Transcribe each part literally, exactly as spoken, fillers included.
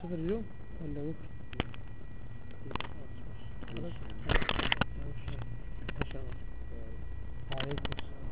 صفر اليوم ولا بكرة؟ ما شاء الله. عليكم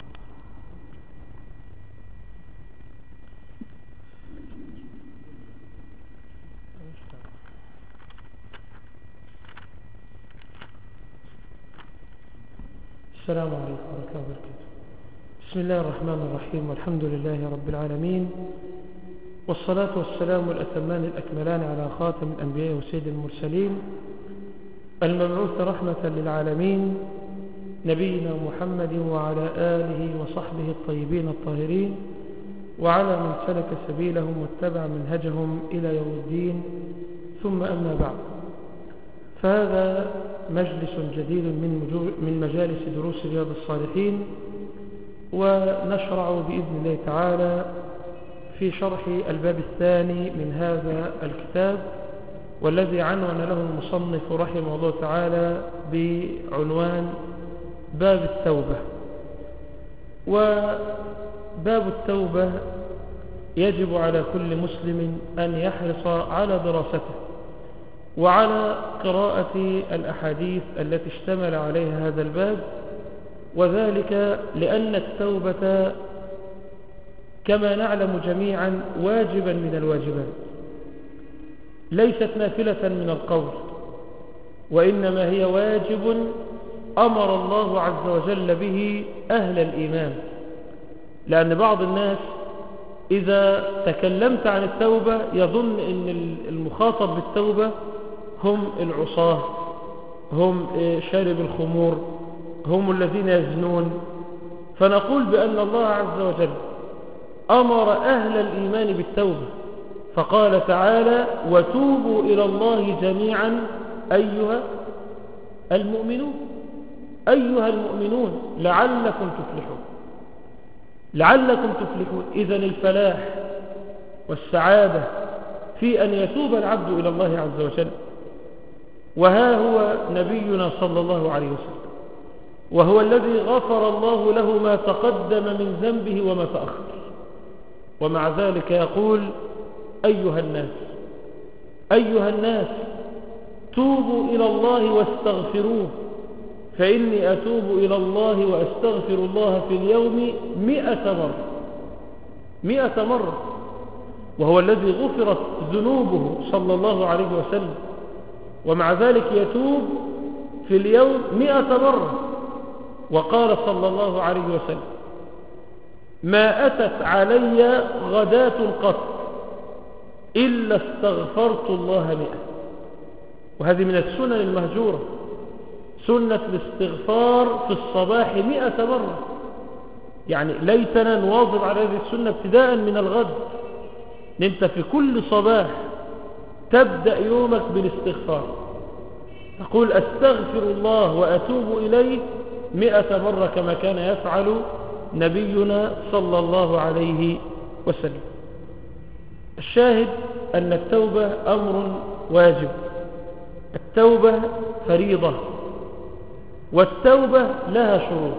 السلام عليكم ورحمة الله وبركاته. بسم الله الرحمن الرحيم، والحمد لله رب العالمين، والصلاة والسلام الأتمان الأكملان على خاتم الأنبياء وسيد المرسلين المبعوث رحمة للعالمين نبينا محمد وعلى آله وصحبه الطيبين الطاهرين وعلى من سلك سبيلهم واتبع منهجهم إلى يوم الدين، ثم أما بعد، فهذا مجلس جديد من من مجالس دروس رياض الصالحين، ونشرع بإذن الله تعالى في شرح الباب الثاني من هذا الكتاب، والذي عنون له المصنف رحمه الله تعالى بعنوان باب التوبة. وباب التوبة يجب على كل مسلم أن يحرص على دراسته وعلى قراءة الأحاديث التي اشتمل عليها هذا الباب، وذلك لأن التوبة كما نعلم جميعا واجبا من الواجبات، ليست نافلة من القول، وإنما هي واجب أمر الله عز وجل به أهل الإيمان. لأن بعض الناس إذا تكلمت عن التوبة يظن أن المخاطب بالتوبة هم العصاة، هم شارب الخمور، هم الذين يزنون. فنقول بأن الله عز وجل أمر أهل الإيمان بالتوبة، فقال تعالى: وتوبوا إلى الله جميعا أيها المؤمنون أيها المؤمنون لعلكم تفلحون لعلكم تفلحون. إذن الفلاح والسعادة في أن يتوب العبد إلى الله عز وجل. وها هو نبينا صلى الله عليه وسلم، وهو الذي غفر الله له ما تقدم من ذنبه وما تأخر، ومع ذلك يقول: أيها الناس أيها الناس توبوا إلى الله واستغفروه، فإني أتوب إلى الله وأستغفر الله في اليوم مئة مرة مئة مرة وهو الذي غفرت ذنوبه صلى الله عليه وسلم، ومع ذلك يتوب في اليوم مئة مرة. وقال صلى الله عليه وسلم: ما أتت علي غداة قط إلا استغفرت الله مئة. وهذه من السنن المهجورة، سنة الاستغفار في الصباح مئة مرة. يعني ليتنا نواظب على هذه السنة ابتداء من الغد، أنت في كل صباح تبدأ يومك بالاستغفار، تقول: أستغفر الله وأتوب إليه مئة مرة، كما كان يفعل نبينا صلى الله عليه وسلم. الشاهد أن التوبة أمر واجب، التوبة فريضة، والتوبة لها شروط.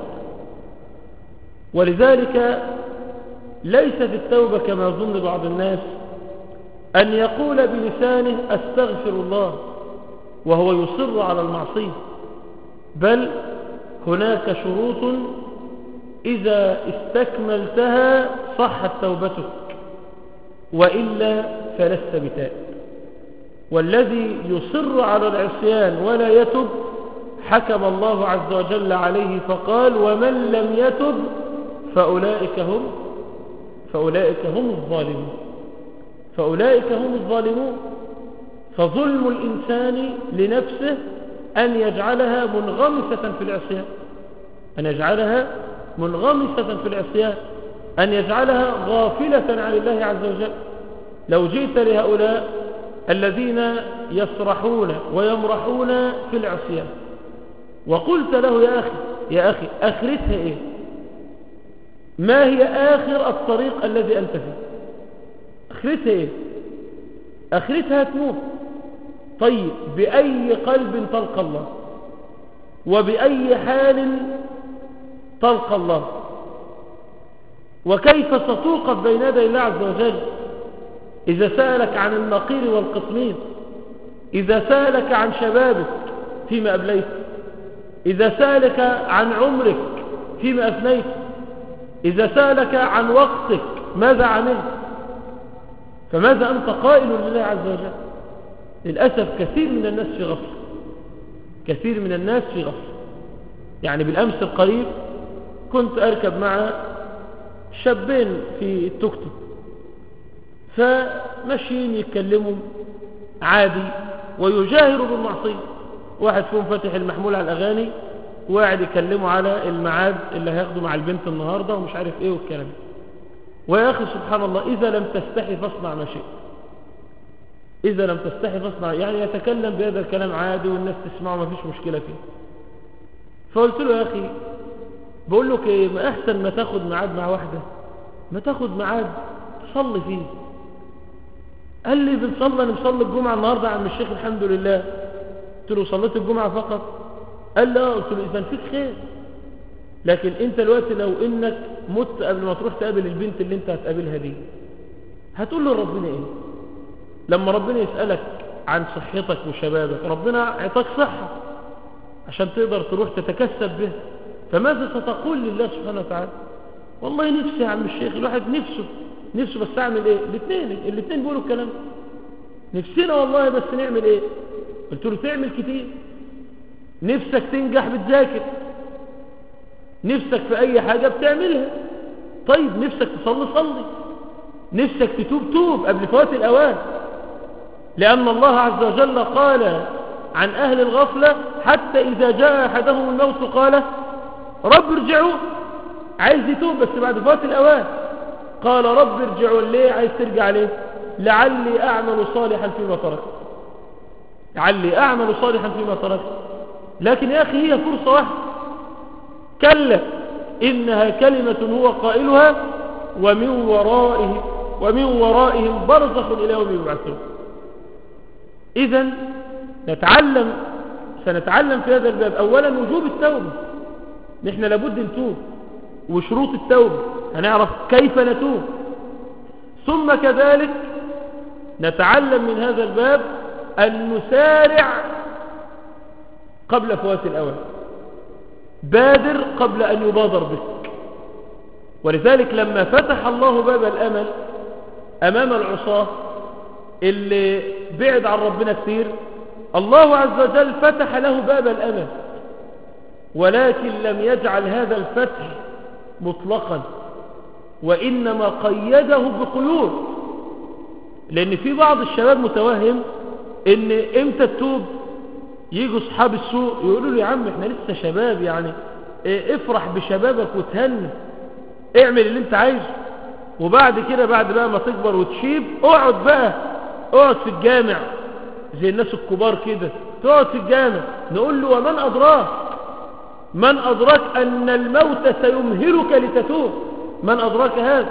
ولذلك ليست التوبة كما يظن بعض الناس أن يقول بلسانه أستغفر الله وهو يصر على المعصية، بل هناك شروط إذا استكملتها صحت توبتك، وإلا فلست بتائب. والذي يصر على العصيان ولا يتب حكم الله عز وجل عليه فقال: ومن لم يتب فأولئك هم فأولئك هم الظالمون فأولئك هم الظالمون. فظلم الإنسان لنفسه أن يجعلها منغمسة في العصيان أن يجعلها منغمسة في العصيان أن يجعلها غافلة عن الله عز وجل. لو جئت لهؤلاء الذين يسرحون ويمرحون في العصيان وقلت له: يا أخي يا أخي آخرتها إيه؟ ما هي آخر الطريق الذي أنت فيه؟ آخرتها إيه؟ آخرتها تموت. طيب، بأي قلب تلقى الله؟ وبأي حال تلقى الله؟ وكيف ستوقف بين يدي الله عز وجل إذا سألك عن النقير والقطمير، إذا سألك عن شبابك فيما أبليت، إذا سألك عن عمرك فيما أفنيت، إذا سألك عن وقتك ماذا عملت، فماذا أنت قائل لله عز وجل؟ للأسف كثير من الناس في غفلة، كثير من الناس في غفلة. يعني بالأمس القريب كنت أركب مع شابين في التوك توك، فمشيين يتكلموا عادي ويجاهروا بالمعصية. واحد فيهم فاتح المحمول على الأغاني وقاعد يكلموا على الميعاد اللي هياخده مع البنت النهاردة ومش عارف ايه والكلام. ويا أخي سبحان الله، إذا لم تستحي فاصنع ما شئت، إذا لم تستحي فاصنع، يعني يتكلم بهذا الكلام عادي والناس تسمعه ما فيش مشكلة فيه. فقلت له يا أخي، بقول له ايه، ما أحسن ما تاخد ميعاد مع واحدة، ما تاخد ميعاد تصلي فيه. قال لي بنصلي، انا مصلي الجمعة النهاردة يا عم الشيخ الحمد لله. قلت له صليت الجمعة فقط؟ قال لي اه. قلت له إذا فيك خير، لكن انت دلوقتي لو انك مت قبل ما تروح تقابل البنت اللي انت هتقابلها دي، هتقول له ربنا ايه؟ لما ربنا يسألك عن صحتك وشبابك، ربنا اعطاك صحة عشان تقدر تروح تتكسب به، فماذا ستقول لله سبحانه وتعالى؟ والله نفسي يا عم الشيخ، الواحد نفسه نفسه بس اعمل ايه؟ الاثنين الاثنين بيقولوا الكلام، نفسنا والله بس نعمل ايه؟ قلت له تعمل كتير. نفسك تنجح بتذاكر، نفسك في اي حاجة بتعملها. طيب نفسك تصلي صلي، نفسك تتوب توب قبل فوات الاوان، لان الله عز وجل قال عن اهل الغفلة حتى اذا جاء احدهم الموت قال رب ارجعوا، عايز يتوب بس بعد فوات الاوان. قال رب ارجعوا، ليه عايز ترجع ليه؟ لعلي اعمل صالحا فيما تركت، لعلي اعمل صالحا فيما تركت. لكن يا اخي هي فرصة واحدة، كلا انها كلمة هو قائلها ومن ورائه ومن ورائهم برزخ الى يوم يبعثون. اذا نتعلم سنتعلم في هذا الباب اولا وجوب التوبة، نحن لابد نتوب، وشروط التوبة هنعرف كيف نتوب. ثم كذلك نتعلم من هذا الباب أن نسارع قبل فوات الأوان، بادر قبل أن يبادر بك. ولذلك لما فتح الله باب الأمل أمام العصاة اللي بعد عن ربنا كثير، الله عز وجل فتح له باب الأمل، ولكن لم يجعل هذا الفتح مطلقا، وإنما قيده بقيود. لأن في بعض الشباب متوهم إن إمتى التوب، يجوا أصحاب السوء يقولوا له يا عم إحنا لسه شباب، يعني إيه، افرح بشبابك وتهنى، اعمل اللي انت عايزه، وبعد كده بعد بقى ما تكبر وتشيب اقعد بقى، اقعد في الجامع زي الناس الكبار كده، تقعد في الجامع. نقول له ومن أدراك، من أدراك أن الموت سيمهلك لتتوب؟ من أدراك هذا؟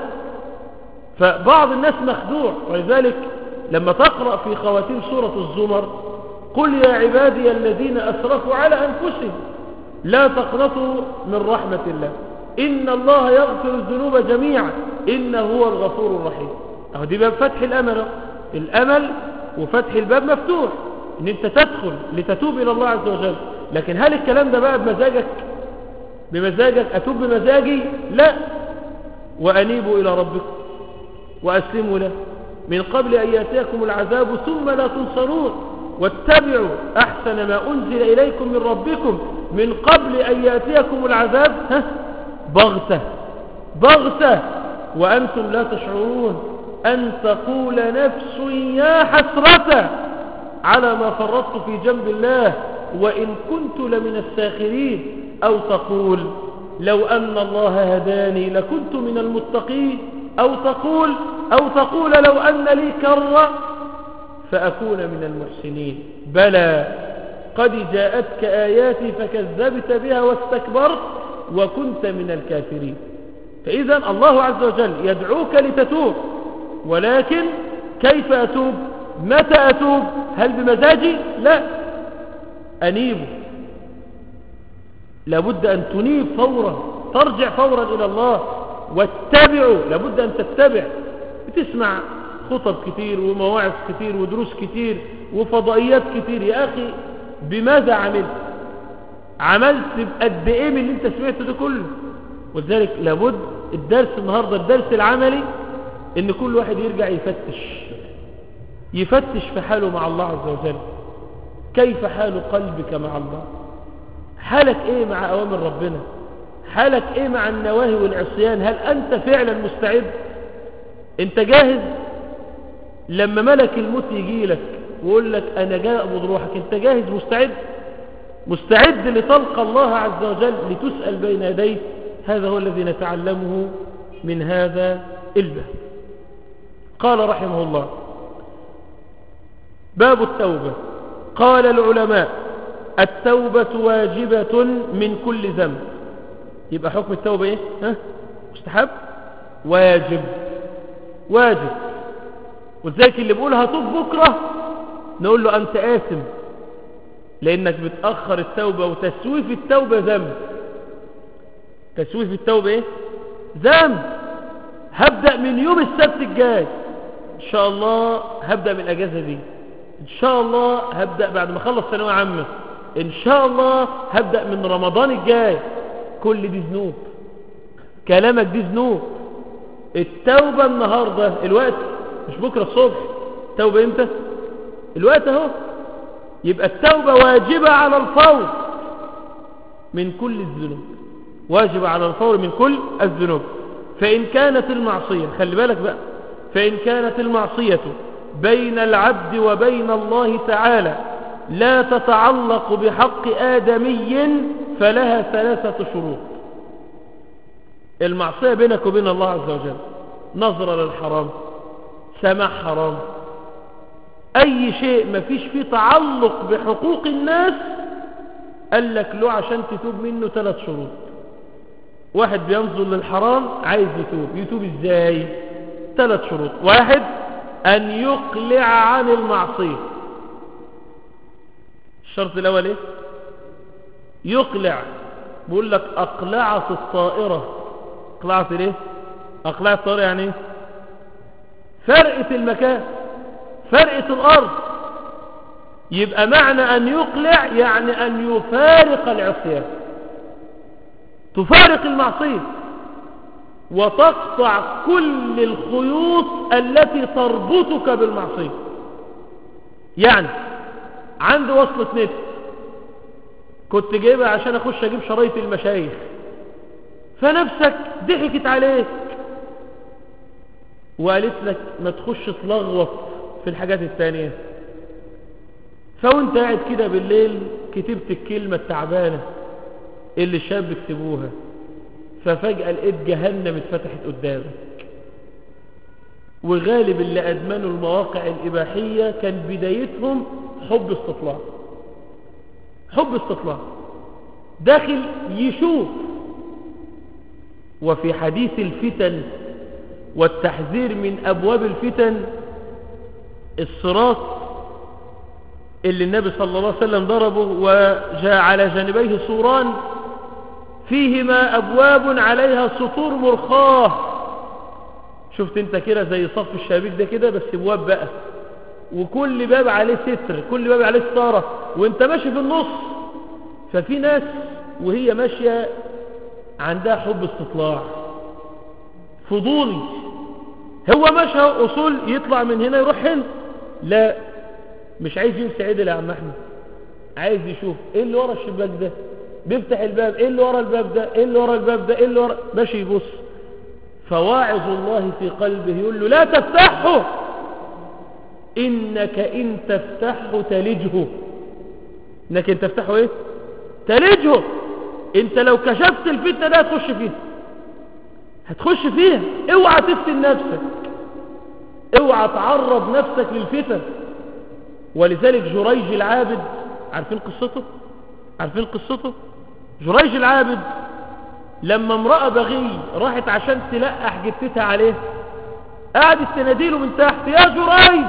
فبعض الناس مخدوع. ولذلك لما تقرأ في خواتيم سورة الزمر قل يا عبادي الذين أسرفوا على أنفسهم لا تقنطوا من رحمة الله إن الله يغفر الذنوب جميعا إنه هو الغفور الرحيم. أهو دي باب فتح الأمل، الأمل وفتح الباب مفتوح إن أنت تدخل لتتوب إلى الله عز وجل. لكن هل الكلام ده بقى بمزاجك؟ بمزاجك أتوب بمزاجي؟ لا. وأنيبوا إلى ربكم وأسلموا له من قبل أن يأتيكم العذاب ثم لا تنصرون واتبعوا أحسن ما أنزل إليكم من ربكم من قبل أن يأتيكم العذاب ها بغتة بغتة وأنتم لا تشعرون أن تقول نفس يا حسرة على ما فرطت في جنب الله وإن كنت لمن الساخرين، أو تقول لو أن الله هداني لكنت من المتقين، أو تقول أو تقول لو أن لي كرة فأكون من المحسنين. بلى قد جاءتك آياتي فكذبت بها واستكبرت وكنت من الكافرين. فإذا الله عز وجل يدعوك لتتوب، ولكن كيف أتوب؟ متى أتوب؟ هل بمزاجي؟ لا. أنيب، لابد أن تنيب فورا، ترجع فورا إلى الله. واتبعوا، لابد أن تتبع. بتسمع خطب كتير ومواعظ كتير ودروس كتير وفضائيات كتير. يا أخي بماذا عملت؟ عملت بقد إيه من اللي أنت سمعته ده كله؟ ولذلك لابد الدرس النهاردة الدرس العملي إن كل واحد يرجع يفتش يفتش في حاله مع الله عز وجل. كيف حال قلبك مع الله؟ حالك إيه مع أوامر ربنا؟ حالك إيه مع النواهي والعصيان؟ هل أنت فعلا مستعد؟ أنت جاهز لما ملك الموت يجي لك ويقول لك أنا جاي أقبض روحك؟ أنت جاهز مستعد؟ مستعد لتلقى الله عز وجل لتسأل بين يديه؟ هذا هو الذي نتعلمه من هذا الباب. قال رحمه الله: باب التوبة. قال العلماء: التوبة واجبة من كل ذنب. يبقى حكم التوبة ايه؟ ها؟ مستحب؟ واجب. واجب. وذلك اللي بيقول هتوب بكرة نقول له أنت آثم، لأنك بتأخر التوبة، وتسويف التوبة ذنب. تسويف التوبة ايه؟ ذنب. هبدأ من يوم السبت الجاي إن شاء الله، هبدأ من الأجازة دي إن شاء الله، هبدأ بعد ما أخلص ثانوية عامة إن شاء الله، هبدأ من رمضان الجاي. كل دي ذنوب، كلامك دي ذنوب. التوبة النهاردة الوقت، مش بكرة الصبح. التوبة امتى؟ الوقت اهو. يبقى التوبة واجبة على الفور من كل الذنوب، واجبة على الفور من كل الذنوب. فإن كانت المعصية، خلي بالك بقى، فإن كانت المعصية بين العبد وبين الله تعالى لا تتعلق بحق آدمي فلها ثلاثة شروط. المعصية بينك وبين الله عز وجل، نظرة للحرام، سماع حرام، أي شيء ما فيش فيه تعلق بحقوق الناس، قال لك له عشان تتوب منه ثلاث شروط. واحد بينظر للحرام عايز يتوب، يتوب ازاي؟ ثلاث شروط. واحد: أن يقلع عن المعصية. الشرط الأول ايه؟ يقلع. بقول لك أقلعت الطائرة. أقلعت ليه؟ أقلعت الطائرة يعني ايه؟ فرقة المكان، فرقة الأرض. يبقى معنى أن يقلع يعني أن يفارق العصيان، تفارق المعصية وتقطع كل الخيوط التي تربطك بالمعصية. يعني عندي وصلة نت كنت جايبها عشان أخش أجيب شرايط المشايخ، فنفسك ضحكت عليك وقالت لك ما تخش تلغوط في الحاجات التانية، فوانت قاعد كده بالليل كتبت الكلمة التعبانة اللي الشاب بيكتبوها، ففجأة لقيت جهنم اتفتحت قدامك. وغالب اللي أدمنوا المواقع الإباحية كان بدايتهم حب استطلاع، حب استطلاع، داخل يشوف. وفي حديث الفتن والتحذير من أبواب الفتن الصراط اللي النبي صلى الله عليه وسلم ضربه وجاء على جانبيه سوران فيهما أبواب عليها سطور مرخاة. شفت انت كده زي صف الشبابيك ده كده، بس ابواب بقى، وكل باب عليه ستر، كل باب عليه ستارة، وانت ماشي في النص. ففي ناس وهي ماشية عندها حب استطلاع فضولي، هو ماشي أصول يطلع من هنا يروح هنا، لا مش عايز ينسى عدل يا عم احمد، عايز يشوف ايه اللي ورا الشباك ده، بيفتح الباب، ايه اللي ورا الباب ده، ايه اللي ورا الباب ده، ايه اللي ورا، ماشي يبص. فواعظ الله في قلبه يقول له لا تفتحه، انك ان تفتحه تلجه. انك ان تفتحه ايه؟ تلجه. انت لو كشفت الفتنة ده هتخش فيها، هتخش فيها. اوعى تفتن نفسك، اوعى تعرض نفسك للفتن. ولذلك جريج العابد، عارفين قصته؟ عارفين قصته؟ جريج العابد لما امرأة بغي راحت عشان تلقح جتتها عليه، قعدت تناديله من تحت يا جريج،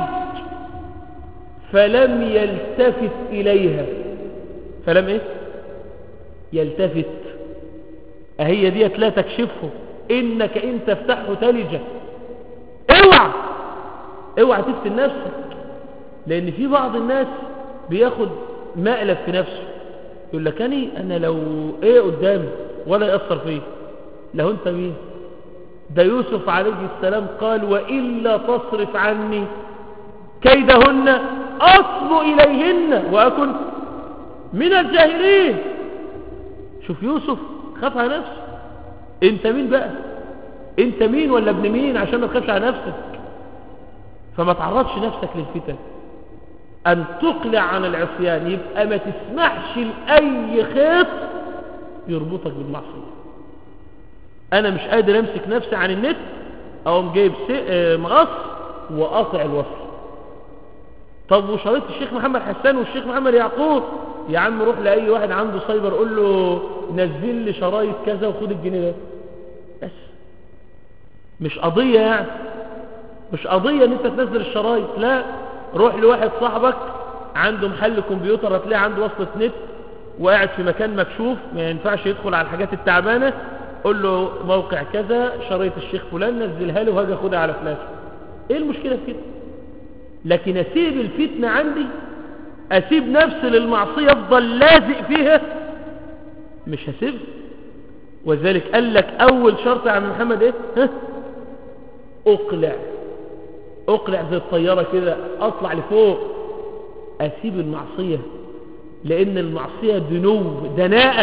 فلم يلتفت إليها. فلم ايه؟ يلتفت. اهي ديت لا تكشفه، انك ان تفتحه تلجه. اوعى اوعى تفتن نفسك، لان في بعض الناس بياخد مقلب في نفسه، يقول لك اني انا لو ايه قدامي ولا يأثر فيه. لو انت مين؟ ده يوسف عليه السلام قال وإلا تصرف عني كيدهن أصب إليهن وأكن من الجاهلين. شوف يوسف خاف على نفسه. انت مين بقى؟ انت مين ولا ابن مين عشان ما تخافش على نفسك؟ فما تعرضش نفسك للفتن. أن تقلع عن العصيان، يبقى ما تسمحش لأي خيط يربطك بالمعصية. أنا مش قادر أمسك نفسي عن النت، أقوم جايب مقص وقاطع الوصل. طب وشريط الشيخ محمد حسان والشيخ محمد يعقوب، يا عم روح لأي واحد عنده سايبر قول له نزل لي شرايط كذا وخد الجنيه ده بس. مش قضية يعني، مش قضية ان انت تنزل الشرايط، لا. روح لواحد صاحبك عنده محل كمبيوتر، هتلاقيه عنده وصلة نت وقاعد في مكان مكشوف ما ينفعش يدخل على الحاجات التعبانة، قول له موقع كذا شرايط الشيخ فلان نزلها له وهاجي اخدها على فلاش. ايه المشكلة في كده؟ لكن اسيب الفتنة عندي، اسيب نفسي للمعصية افضل لازق فيها، مش هسيب. وذلك قال لك اول شرط يا عم محمد ايه؟ ها؟ اقلع. اقلع زي الطيارة كده، اطلع لفوق، اسيب المعصية، لان المعصية دنو دناءة،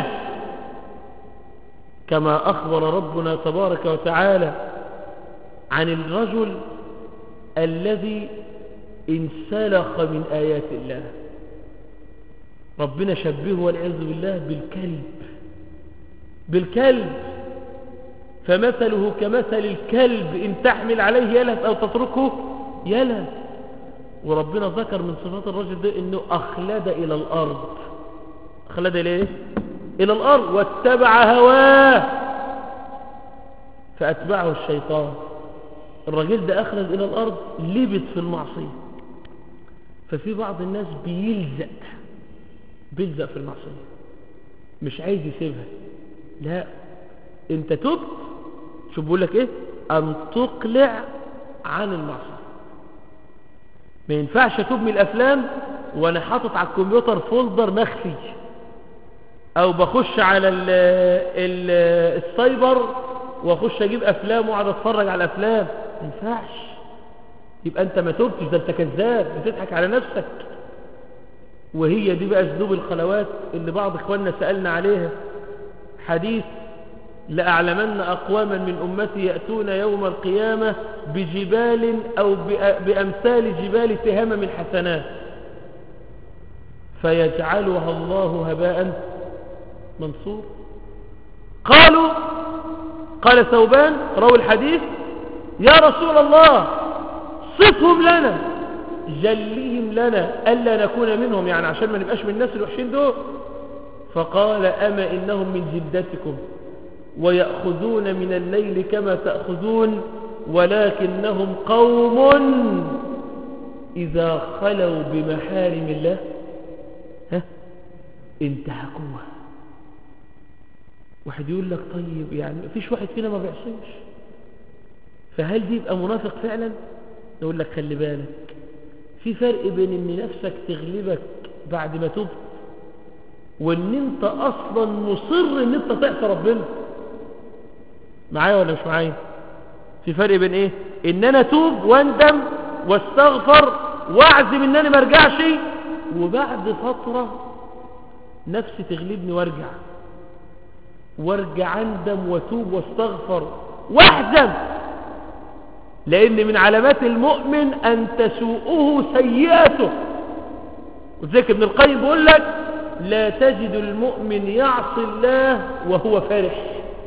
كما اخبر ربنا تبارك وتعالى عن الرجل الذي انسلخ من آيات الله. ربنا شبهه والعياذ بالله بالكلب، بالكلب، فمثله كمثل الكلب إن تحمل عليه يلهث أو تتركه يلهث. وربنا ذكر من صفات الرجل ده إنه أخلد إلى الأرض. أخلد إلى إيه؟ إلى الأرض، واتبع هواه فأتبعه الشيطان. الرجل ده أخلد إلى الأرض، لبث في المعصية. ففي بعض الناس بيلزق بيلزق في المعصية، مش عايز يسيبها. لا، انت تبت، شو بقول لك ايه؟ ان تقلع عن المعصية. ما ينفعش اتوب من الافلام وانا حاطط على الكمبيوتر فولدر مخفي، او بخش على ال ال السايبر واخش اجيب افلام واقعد اتفرج على الافلام. ما ينفعش. يبقى انت ما تبتش، ده انت كذاب، بتضحك على نفسك. وهي دي بقى ذنوب الخلوات اللي بعض اخواننا سألنا عليها. حديث لأعلمن أقواما من أمتي يأتون يوم القيامة بجبال أو بأمثال جبال تهامة من حسنات فيجعلها الله هباء منصور. قالوا قال ثوبان روى الحديث يا رسول الله صفهم لنا، جلهم لنا ألا نكون منهم، يعني عشان ما نبقاش من الناس الوحشين دول. فقال أما إنهم من جلدتكم ويأخذون من الليل كما تأخذون، ولكنهم قوم إذا خلوا بمحارم الله ها انتهكوها. واحد يقول لك طيب يعني مفيش واحد فينا ما بيعصيش، فهل دي يبقى منافق فعلا؟ نقول لك خلي بالك، في فرق بين ان نفسك تغلبك بعد ما تبت وان انت اصلا مصر ان انت تعصي ربنا. معايا ولا مش معايا؟ في فرق بين ايه؟ ان انا اتوب واندم واستغفر واعزم ان انا ما ارجعش، وبعد فترة نفسي تغلبني وارجع وارجع اندم واتوب واستغفر واحزن. لان من علامات المؤمن ان تسوءه سيئته. وذلك ابن القيم بيقول لك لا تجد المؤمن يعصي الله وهو فرح.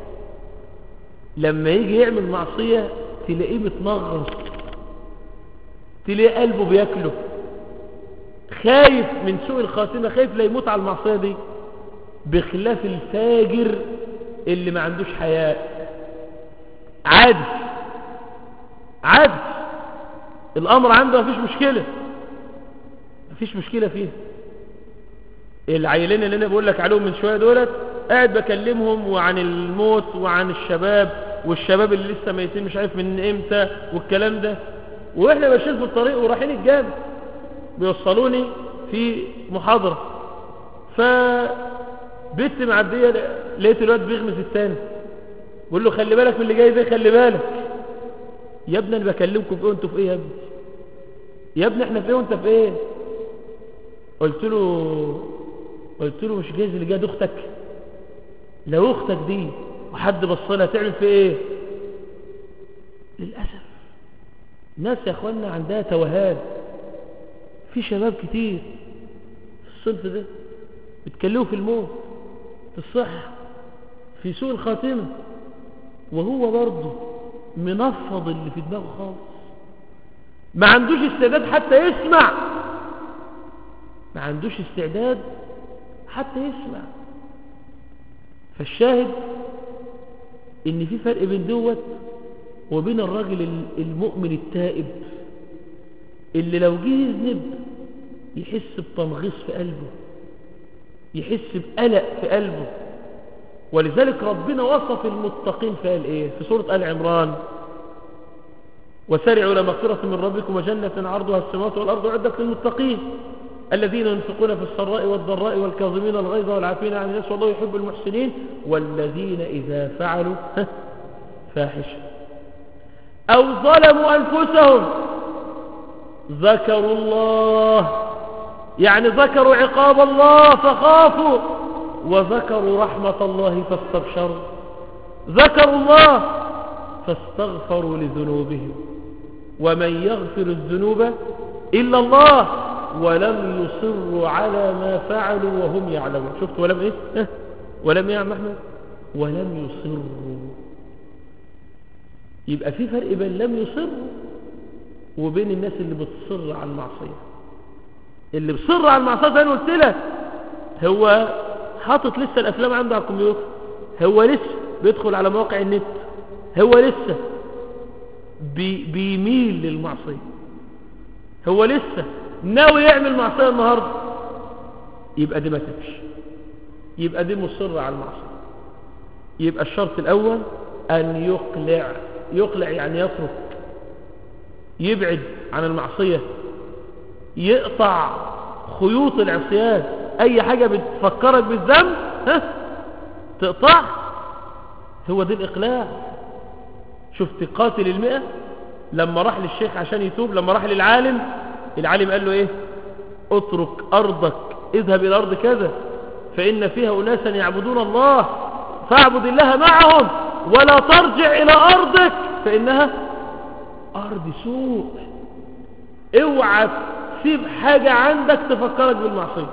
لما يجي يعمل معصية تلاقيه متنغص، تلاقيه قلبه بياكله، خايف من سوء الخاتمة، خايف لا يموت على المعصية دي. بخلاف الفاجر اللي ما عندوش حياء، عادي عادي الامر عنده مفيش مشكلة، مفيش مشكلة فيه. العيلين اللي انا بقول لك عليهم من شوية دولت قاعد بكلمهم وعن الموت وعن الشباب، والشباب اللي لسه ميتين مش عارف من امتى والكلام ده. واحنا ماشيين في الطريق ورايحين الجامع بيوصلوني في محاضرة، فبنت معدية لقيت الواد بيغمس الثاني، بقول له خلي بالك من اللي جاي ده، خلي بالك. يا ابني انا بكلمكم في ايه وانتوا في ايه؟ يا ابني يا ابني احنا في ايه وانت في ايه؟ قلت له قلت له مش جايز اللي جاي ده اختك؟ لو اختك دي وحد بص لها تعمل في ايه؟ للاسف ناس يا اخوانا عندها توهان. في شباب كتير في الصنف ده بيتكلموا في الموت، في الصحة، في سوء الخاتمة، وهو برضه منفض اللي في دماغه خالص، ما عندوش استعداد حتى يسمع، ما عندوش استعداد حتى يسمع. فالشاهد ان في فرق بين دوت وبين الراجل المؤمن التائب اللي لو جه يذنب يحس بتنغيص في قلبه، يحس بقلق في قلبه. ولذلك ربنا وصف المتقين فقال ايه في سورة آل عمران؟ وسارعوا إلى مغفرة من ربكم وجنة عرضها السماوات والأرض أعدت للمتقين الذين ينفقون في السراء والضراء والكاظمين الغيظ والعافين عن الناس والله يحب المحسنين والذين إذا فعلوا فاحشة أو ظلموا أنفسهم ذكروا الله، يعني ذكروا عقاب الله فخافوا، وذكروا رحمة الله فاستبشروا، ذكروا الله فاستغفروا لذنوبهم ومن يغفر الذنوب إلا الله ولم يصروا على ما فعلوا وهم يعلمون. شفت ولم ايه اه؟ ولم ايه يا عم احمد؟ ولم يصروا. يبقى في فرق بين لم يصروا وبين الناس اللي بتصر على المعصية. اللي بصر على المعصية زي ما قلت لك هو حاطط لسه الافلام عنده على الكمبيوتر، هو لسه بيدخل على مواقع النت، هو لسه بي بيميل للمعصية، هو لسه ناوي يعمل معصية النهاردة، يبقى دي ما تبش، يبقى دي مصر على المعصية. يبقى الشرط الأول أن يقلع. يقلع يعني يترك، يبعد عن المعصية، يقطع خيوط العصيان. أي حاجة بتفكرك بالذنب ها تقطع، هو دي الإقلاع. شفت قاتل المئة لما راح للشيخ عشان يتوب، لما راح للعالم، العالم قال له ايه؟ اترك أرضك، اذهب إلى أرض كذا فإن فيها أناسا يعبدون الله فاعبد الله معهم ولا ترجع إلى أرضك فإنها أرض سوء. اوعى تسيب حاجة عندك تفكرك بالمعصية.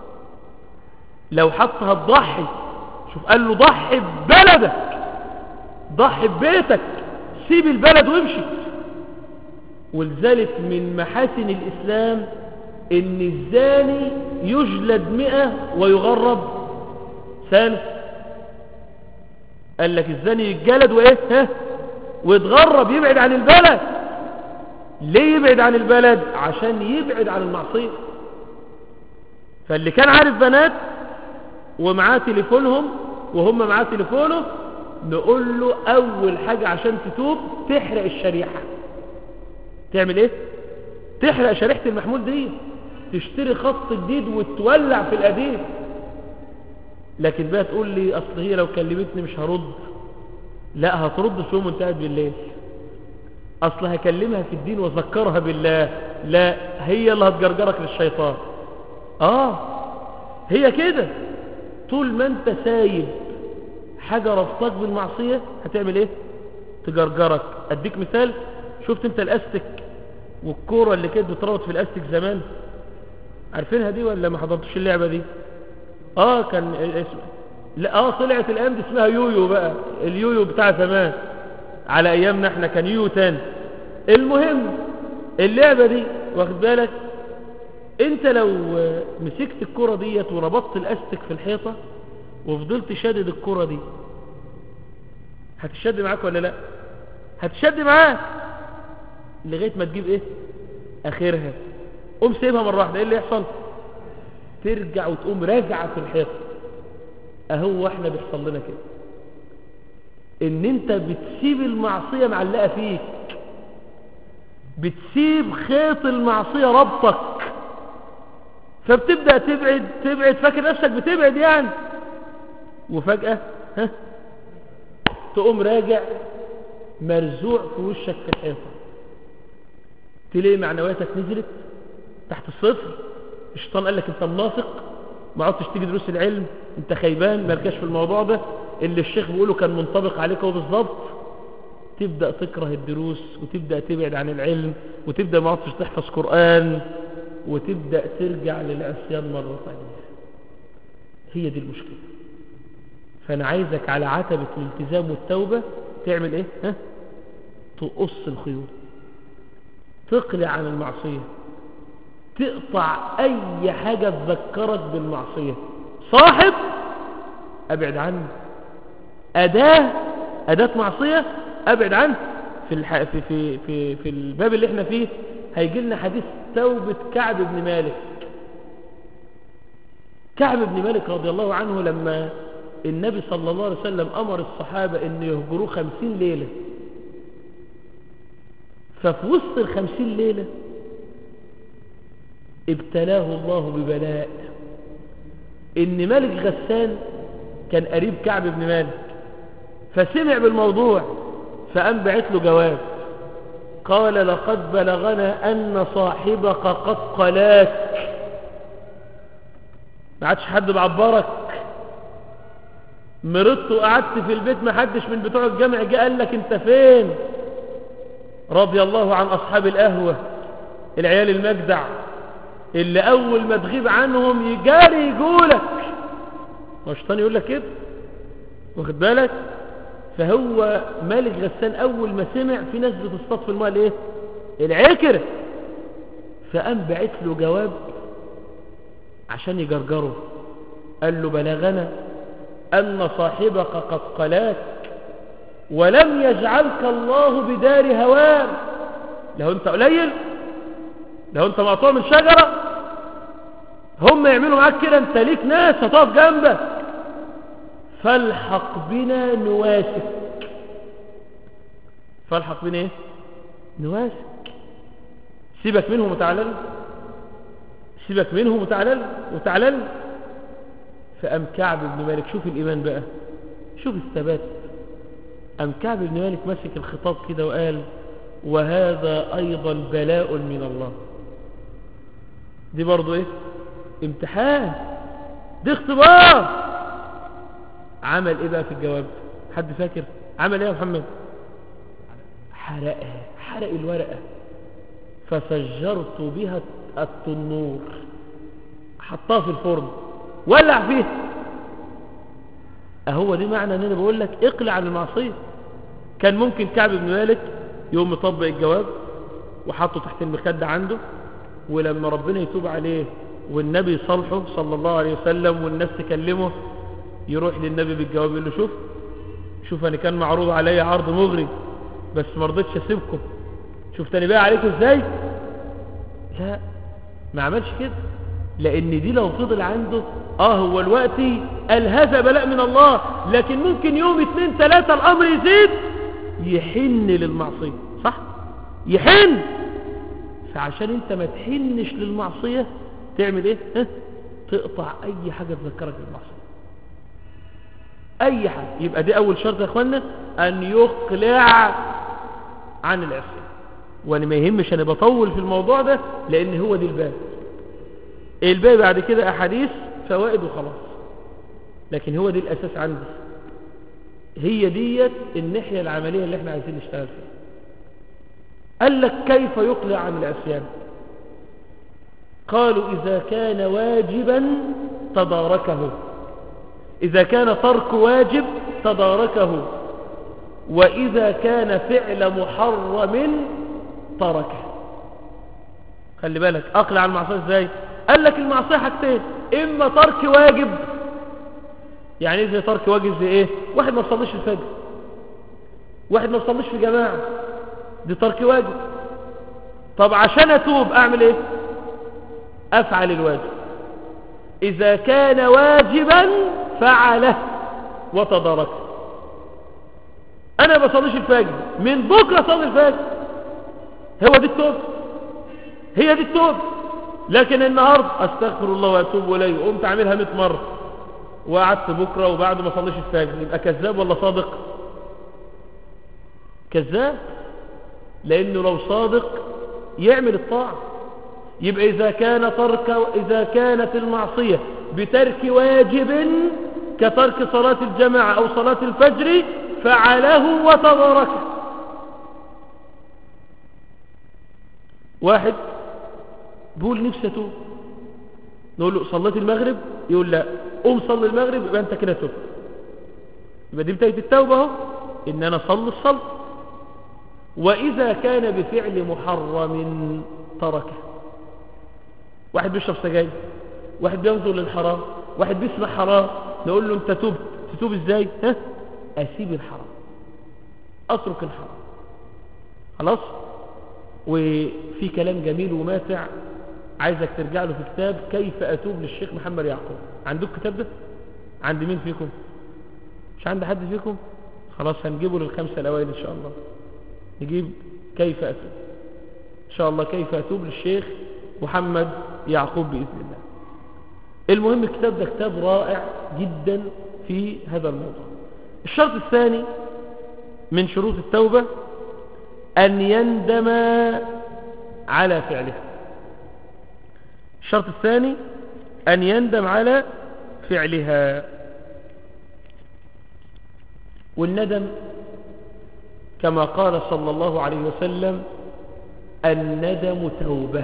لو حتى هتضحي، شوف قال له ضحي ببلدك، ضحي ببيتك، سيب البلد وامشي. ولذلك من محاسن الإسلام ان الزاني يجلد مئة ويغرب سنة. قال لك الزاني يتجلد وايه ها ويتغرب، يبعد عن البلد. ليه يبعد عن البلد؟ عشان يبعد عن المعصية. فاللي كان عارف بنات ومعاه تليفونهم وهم معاه تليفونه، نقول له اول حاجة عشان تتوب تحرق الشريحة. تعمل ايه؟ تحرق شريحة المحمول دي، تشتري خط جديد وتولع في القديم. لكن بقى تقول لي اصل هي لو كلمتني مش هرد. لا، هترد في يوم وانت قاعد بالليل. اصل هكلمها في الدين واذكرها بالله. لا، هي اللي هتجرجرك للشيطان. اه هي كده. طول ما انت سايب حاجة ربطك بالمعصية هتعمل ايه؟ تجرجرك. اديك مثال، شفت انت الاستك والكورة اللي كانت بتربط في الاستك زمان؟ عارفينها دي ولا ما حضرتش اللعبة دي؟ اه كان اسم لا اه طلعت الان دي اسمها يويو بقى، اليويو بتاع زمان. على ايامنا احنا كان يويو تاني. المهم اللعبة دي واخد بالك، انت لو مسكت الكرة ديت وربطت الاستك في الحيطة وفضلت شادد الكرة دي، هتشد معاك ولا لا؟ هتشد معاك لغاية ما تجيب ايه اخرها. قوم سيبها مرة واحدة، ايه اللي يحصل؟ ترجع وتقوم راجعة في الحيطة. اهو احنا بيحصل لنا كده، ان انت بتسيب المعصية معلقة فيك. بتسيب خيط المعصية ربطك، فبتبدأ تبعد تبعد فاكر نفسك بتبعد يعني، وفجأة ها تقوم راجع مرزوع في وشك في الحيطة، تلاقي معنوياتك نزلت تحت الصفر. الشيطان قال لك انت منافق، ما عدتش تيجي دروس العلم، انت خيبان مالكش في الموضوع ده اللي الشيخ بيقوله كان منطبق عليك هو بالظبط. تبدأ تكره الدروس وتبدأ تبعد عن العلم وتبدأ ما عدتش تحفظ قرآن وتبدأ ترجع للعصيان مرة ثانية. هي دي المشكلة. فأنا عايزك على عتبة الالتزام والتوبة تعمل ايه؟ ها؟ تقص الخيوط، تقلع عن المعصية، تقطع اي حاجة تذكرك بالمعصية. صاحب ابعد عنه، اداة اداة معصية ابعد عنه. في, الح... في, في, في, في الباب اللي احنا فيه هيجي لنا حديث توبة كعب بن مالك. كعب بن مالك رضي الله عنه لما النبي صلى الله عليه وسلم امر الصحابة ان يهجروه خمسين ليلة، ففي وسط الخمسين ليلة ابتلاه الله ببلاء ان ملك غسان كان قريب كعب بن مالك، فسمع بالموضوع فقام بعت له جواب قال لقد بلغنا ان صاحبك قد قلاك، ما عادش حد بعبرك، مرضت وقعدت في البيت ما حدش من بتوع الجامع جاء قال لك انت فين. رضي الله عن اصحاب القهوة العيال المجدع اللي اول ما تغيب عنهم يجاري يقولك، الشيطان يقول لك كده، واخد بالك؟ فهو مالك غسان اول ما سمع في ناس بتصطاد في الماء الايه العكر، فقام بعت له جواب عشان يجرجره. قال له بلغنا ان صاحبك قد قلاك ولم يجعلك الله بدار هوان. لو انت قليل، لو انت مقطوع من شجرة هم يعملوا معاك كده، انت ليك ناس هتقف جنبك، فالحق بنا نواسك. فالحق بنا ايه؟ نواسك. سيبك منهم وتعالل، سيبك منهم وتعالل وتعالل. فأم كعب بن مالك، شوف الإيمان بقى، شوف الثبات. أم كعب بن مالك مسك الخطاب كده وقال وهذا أيضا بلاء من الله. دي برضو ايه؟ امتحان، دي اختبار. عمل ايه بقى في الجواب؟ حد فاكر عمل ايه يا محمد؟ حرقها، حرق الورقة. فسجرت بها التنور، حطها في الفرن ولع فيه. اهو دي معنى ان انا بقول لك اقلع عن المعصية. كان ممكن كعب بن مالك يوم يطبق الجواب وحطه تحت المخدة عنده، ولما ربنا يتوب عليه والنبي صالحه صلى الله عليه وسلم والناس تكلمه يروح للنبي بالجواب يقول له شوف شوف انا كان معروض علي عرض مغري بس ما رضيتش اسيبكم، شفت انا بقى عليكم ازاي. لا، ما عملش كده، لان دي لو فضل عنده اه هو الوقت قال هذا بلاء من الله، لكن ممكن يوم اتنين تلاتة الامر يزيد يحن للمعصية، صح؟ يحن. فعشان انت ما تحنش للمعصية تعمل ايه؟ ها؟ تقطع اي حاجة تذكرك بالمعصية، اي حاجة. يبقى دي اول شرط يا اخوانا، ان يقلع عن العصيان. وانا ما يهمش انا بطول في الموضوع ده لان هو دي الباب. الباب بعد كده احاديث فوائد وخلاص، لكن هو دي الاساس عندي، هي ديت الناحية العملية اللي احنا عايزين نشتغل فيها. قال لك كيف يقلع عن العصيان؟ قالوا إذا كان واجبا تداركه، إذا كان ترك واجب تداركه، وإذا كان فعل محرم تركه. خلي بالك أقلع عن المعصية ازاي؟ قال لك المعصية حاجتين، إما ترك واجب، يعني إذا ترك واجب زي إيه؟ واحد ما صليش الفجر، واحد ما صليش في جماعة، دي ترك واجب. طب عشان أتوب أعمل إيه؟ أفعل الواجب. إذا كان واجبا فعله وتداركه. أنا ما بصليش الفجر، من بكرة صلي الفجر. هو دي التوبة، هي دي التوبة. لكن النهاردة استغفر الله واتوب اليه وقمت عاملها مئة مرة وقعدت بكرة وبعد ما صليش الفجر، يبقى كذاب ولا صادق؟ كذاب، لانه لو صادق يعمل الطاعة. يبقى اذا كان ترك اذا كانت المعصية بترك واجب كترك صلاة الجماعة او صلاة الفجر فعله وتداركه. واحد بيقول نفسي اتوب، نقول له صليت المغرب؟ يقول لا. قوم صلي المغرب، يبقى انت كده تبت. يبقى دي بداية التوبة اهو، ان انا اصلي الصلاة. واذا كان بفعل محرم تركه. واحد بيشرب سجاير، واحد بينظر للحرام، واحد بيسمع حرام، نقول له انت تبت. تتوب ازاي؟ ها؟ اسيب الحرام، اترك الحرام، خلاص. وفي كلام جميل وماتع عايزك ترجع له في كتاب كيف اتوب للشيخ محمد يعقوب. عندك كتاب ده؟ عند مين فيكم؟ مش عند حد فيكم؟ خلاص هنجيبه للخمسة الاوائل ان شاء الله. نجيب كيف اتوب ان شاء الله، كيف اتوب للشيخ محمد يعقوب باذن الله. المهم الكتاب ده كتاب رائع جدا في هذا الموضوع. الشرط الثاني من شروط التوبة أن يندم على فعله. الشرط الثاني أن يندم على فعلها. والندم كما قال صلى الله عليه وسلم الندم توبة.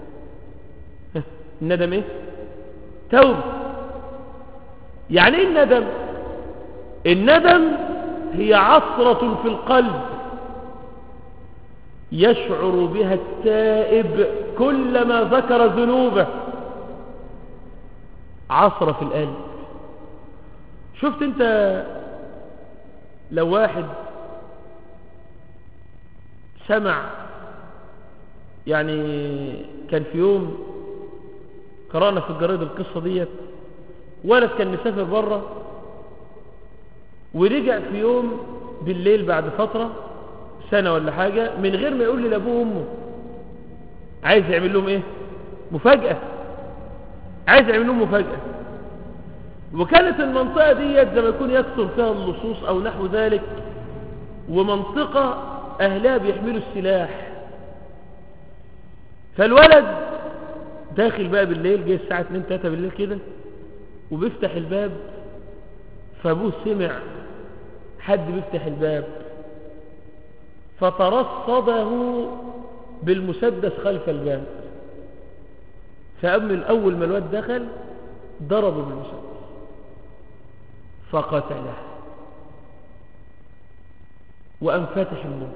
الندم ايه؟ توبة. يعني ايه الندم؟ الندم هي عثرة في القلب يشعر بها التائب كلما ذكر ذنوبه. عثرة في القلب. شفت انت لو واحد سمع، يعني كان في يوم قرأنا في الجرائد القصة ديت، ولد كان مسافر بره ورجع في يوم بالليل بعد فترة سنة ولا حاجة من غير ما يقول لي لأبوه وأمه. عايز يعمل لهم ايه؟ مفاجأة. عايز يعمل لهم مفاجأة. وكانت المنطقة ديت زي ما يكون يكثر فيها اللصوص أو نحو ذلك، ومنطقة أهلها بيحملوا السلاح. فالولد داخل بقى بالليل، جاي الساعة اتنين تلاتة بالليل كده، وبيفتح الباب، فابوه سمع حد بيفتح الباب، فترصده بالمسدس خلف الباب. فقبل الأول ما الواد دخل ضربه بالمسدس فقتله، وقام فاتح النور.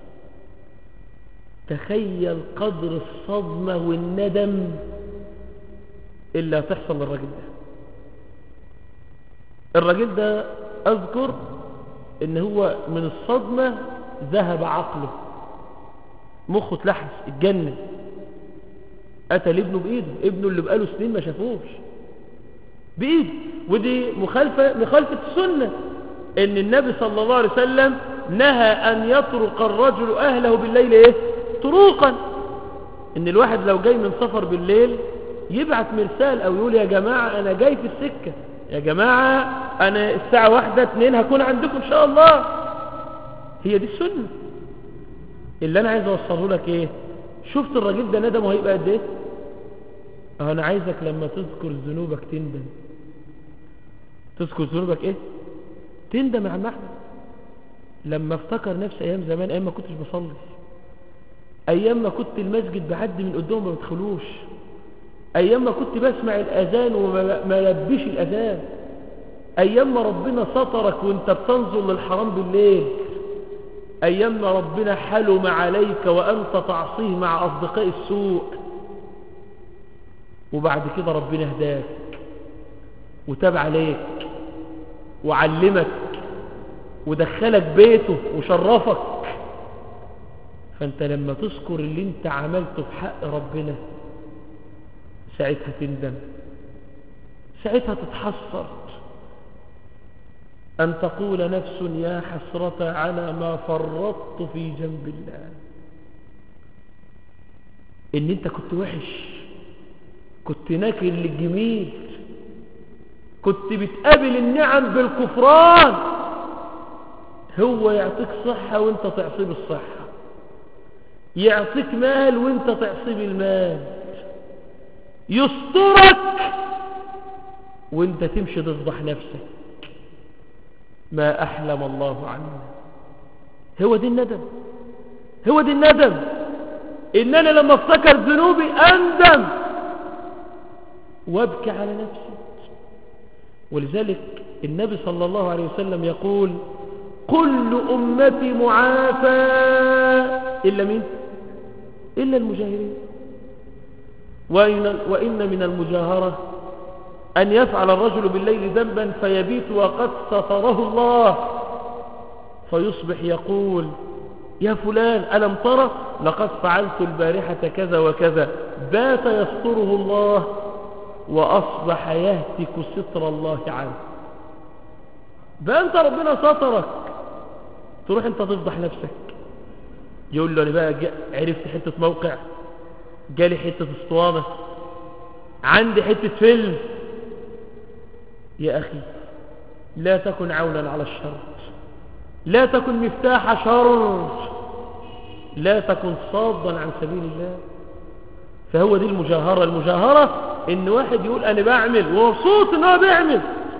تخيل قدر الصدمة والندم اللي هتحصل للراجل ده. الراجل ده أذكر إن هو من الصدمة ذهب عقله، مخه اتلحس، اتجنن، قتل ابنه بإيده، ابنه اللي بقاله سنين ما شافوش بإيده. ودي مخالفة مخالفة السنة، إن النبي صلى الله عليه وسلم نهى أن يطرق الرجل أهله بالليل إيه؟ طروقا. إن الواحد لو جاي من سفر بالليل يبعت مرسال أو يقول يا جماعة أنا جاي في السكة، يا جماعة أنا الساعة واحدة اتنين هكون عندكم إن شاء الله. هي دي السنة. اللي أنا عايز أوصله لك إيه؟ شفت الراجل ده ندمه هيبقى قد إيه؟ أنا عايزك لما تذكر ذنوبك تندم. تذكر ذنوبك إيه؟ تندم يا عم أحمد. لما افتكر نفسي أيام زمان، أيام ما كنتش بصلي، أيام ما كنت المسجد بعدي من قدام ما بدخلوش، أيام ما كنت بسمع الأذان وما لبيش الأذان، أيام ما ربنا سترك وانت بتنظر للحرام بالليل، أيام ما ربنا حلم عليك وأنت تعصيه مع أصدقاء السوء، وبعد كده ربنا هداك وتاب عليك وعلمك ودخلك بيته وشرفك. فانت لما تذكر اللي انت عملته في حق ربنا ساعتها تندم، ساعتها تتحسر، أن تقول نفس يا حسرة على ما فرطت في جنب الله. ان انت كنت وحش، كنت ناكل للجميل، كنت بتقابل النعم بالكفران. هو يعطيك صحة وانت تعصي بالصحة، يعطيك مال وانت تعصي بالمال، يسترك وانت تمشي تفضح نفسك. ما أحلم الله عنه. هو دي الندم، هو دي الندم. إن أنا لما افتكر ذنوبي أندم وابكي على نفسي. ولذلك النبي صلى الله عليه وسلم يقول: كل أمتي معافى إلا مين؟ إلا المجاهرين. وإن, وإن من المجاهرة أن يفعل الرجل بالليل ذنبا فيبيت وقد ستره الله، فيصبح يقول: يا فلان ألم ترى لقد فعلت البارحة كذا وكذا، بات يستره الله وأصبح يهتك ستر الله عنه. بقى أنت ربنا سترك، تروح أنت تفضح نفسك. يقول له: أنا بقى عرفت حتة موقع، جالي حتة اسطوانة، عندي حتة فيلم. يا أخي لا تكن عونا على الشر، لا تكن مفتاح شر، لا تكن صادا عن سبيل الله. فهو دي المجاهرة. المجاهرة ان واحد يقول انا بعمل ومبسوط ان هو بيعمل،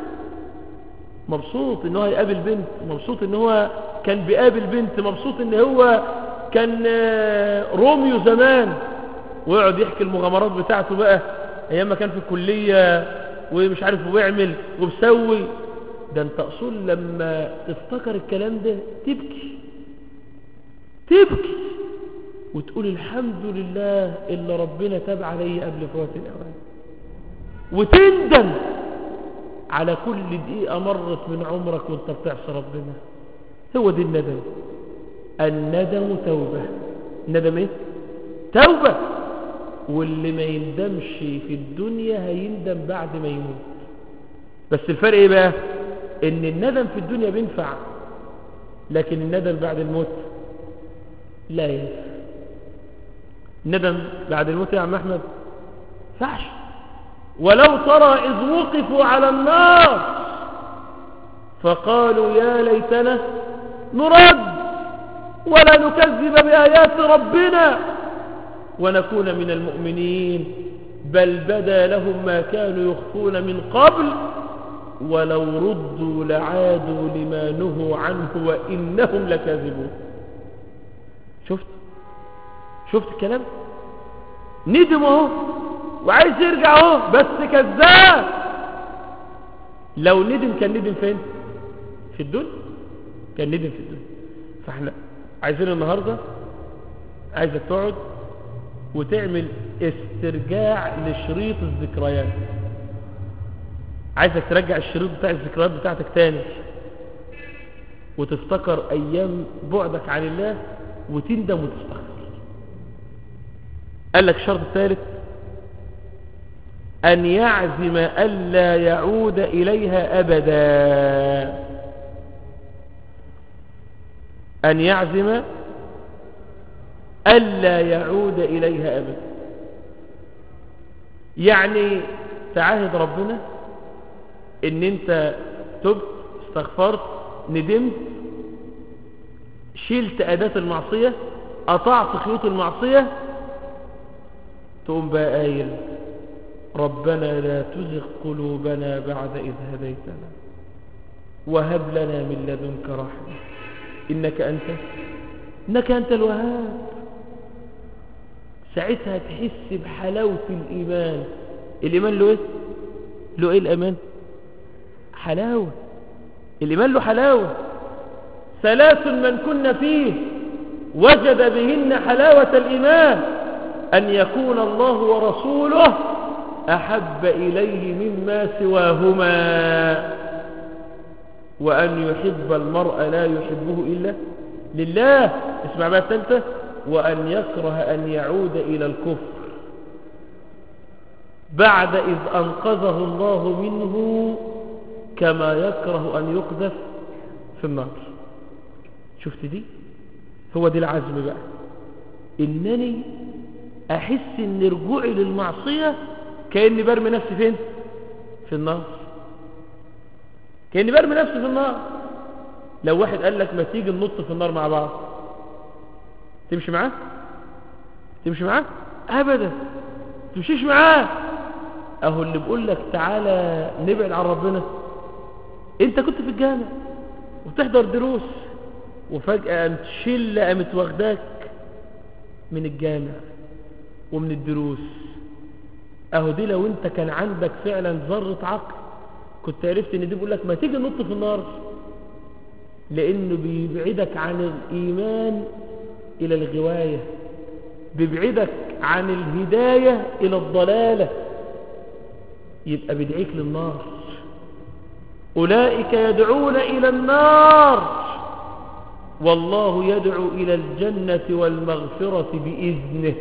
مبسوط ان هو يقابل بنت، مبسوط ان هو كان بيقابل بنت، مبسوط ان هو كان روميو زمان، ويقعد يحكي المغامرات بتاعته بقى ايام ما كان في الكلية ومش عارف ويعمل وبسوي. ده انت اصول لما تفتكر الكلام ده تبكي، تبكي وتقول الحمد لله اللي ربنا تاب علي قبل فوات الاوان، وتندم على كل دقيقة مرت من عمرك وانت بتعصي ربنا. هو دي الندم. الندم توبة. الندم ايه؟ توبة. واللي ما يندمش في الدنيا هيندم بعد ما يموت. بس الفرق ايه بقى؟ ان الندم في الدنيا بينفع، لكن الندم بعد الموت لا ينفع. الندم بعد الموت يا عم احمد فحش. ولو ترى اذ وقفوا على النار فقالوا يا ليتنا نرد ولا نكذب بآيات ربنا ونكون من المؤمنين، بل بدا لهم ما كانوا يخفون من قبل ولو ردوا لعادوا لما نهوا عنه وإنهم لكاذبون. شفت شفت الكلام؟ ندم اهو وعايز يرجع اهو، بس كذاب. لو ندم كان ندم فين؟ في الدنيا. كان ندم في الدنيا. فاحنا عايزين النهارده عايزك تقعد وتعمل استرجاع لشريط الذكريات. عايزك ترجع الشريط بتاع الذكريات بتاعتك تاني وتفتكر ايام بعدك عن الله وتندم وتستغفر. قال لك الشرط الثالث ان يعزم الا يعود اليها ابدا. ان يعزم الا يعود اليها ابدا، يعني تعاهد ربنا ان انت تبت، استغفرت، ندمت، شلت اداة المعصية، قطعت خيوط المعصية، تقوم بقى قايل ربنا لا تزغ قلوبنا بعد إذ هديتنا وهب لنا من لدنك رحمة إنك أنت إنك أنت الوهاب. ساعتها تحس بحلاوة الإيمان. الإيمان له إيه؟ له إيه الإيمان؟ حلاوة. الإيمان له حلاوة. ثلاث من كن فيه وجد بهن حلاوة الإيمان: أن يكون الله ورسوله أحب إليه مما سواهما، وأن يحب المرء لا يحبه إلا لله. اسمع بقى الثالثة: وأن يكره أن يعود إلى الكفر بعد إذ أنقذه الله منه كما يكره أن يقذف في النار. شفت دي؟ هو دي العزم بقى. إنني احس ان رجوعي للمعصية كأني برمي نفسي فين؟ في النار. كأني برمي نفسي في النار. لو واحد قال لك ما تيجي ننط في النار مع بعض، تمشي معاه؟ تمشي معاه؟ ابدا تمشيش معاه. اهو اللي بيقول لك تعالى نبعد عن ربنا، انت كنت في الجامع وتحضر دروس وفجأة قامت شلة قامت واخداك من الجامع ومن الدروس. اهو دي لو انت كان عندك فعلا ذرة عقل كنت عرفت ان دي بيقول لك ما تيجي ننط في النار، لانه بيبعدك عن الايمان الى الغواية، بيبعدك عن الهداية الى الضلالة، يبقى بدعيك للنار. أولئك يدعون إلى النار والله يدعو إلى الجنة والمغفرة بإذنه.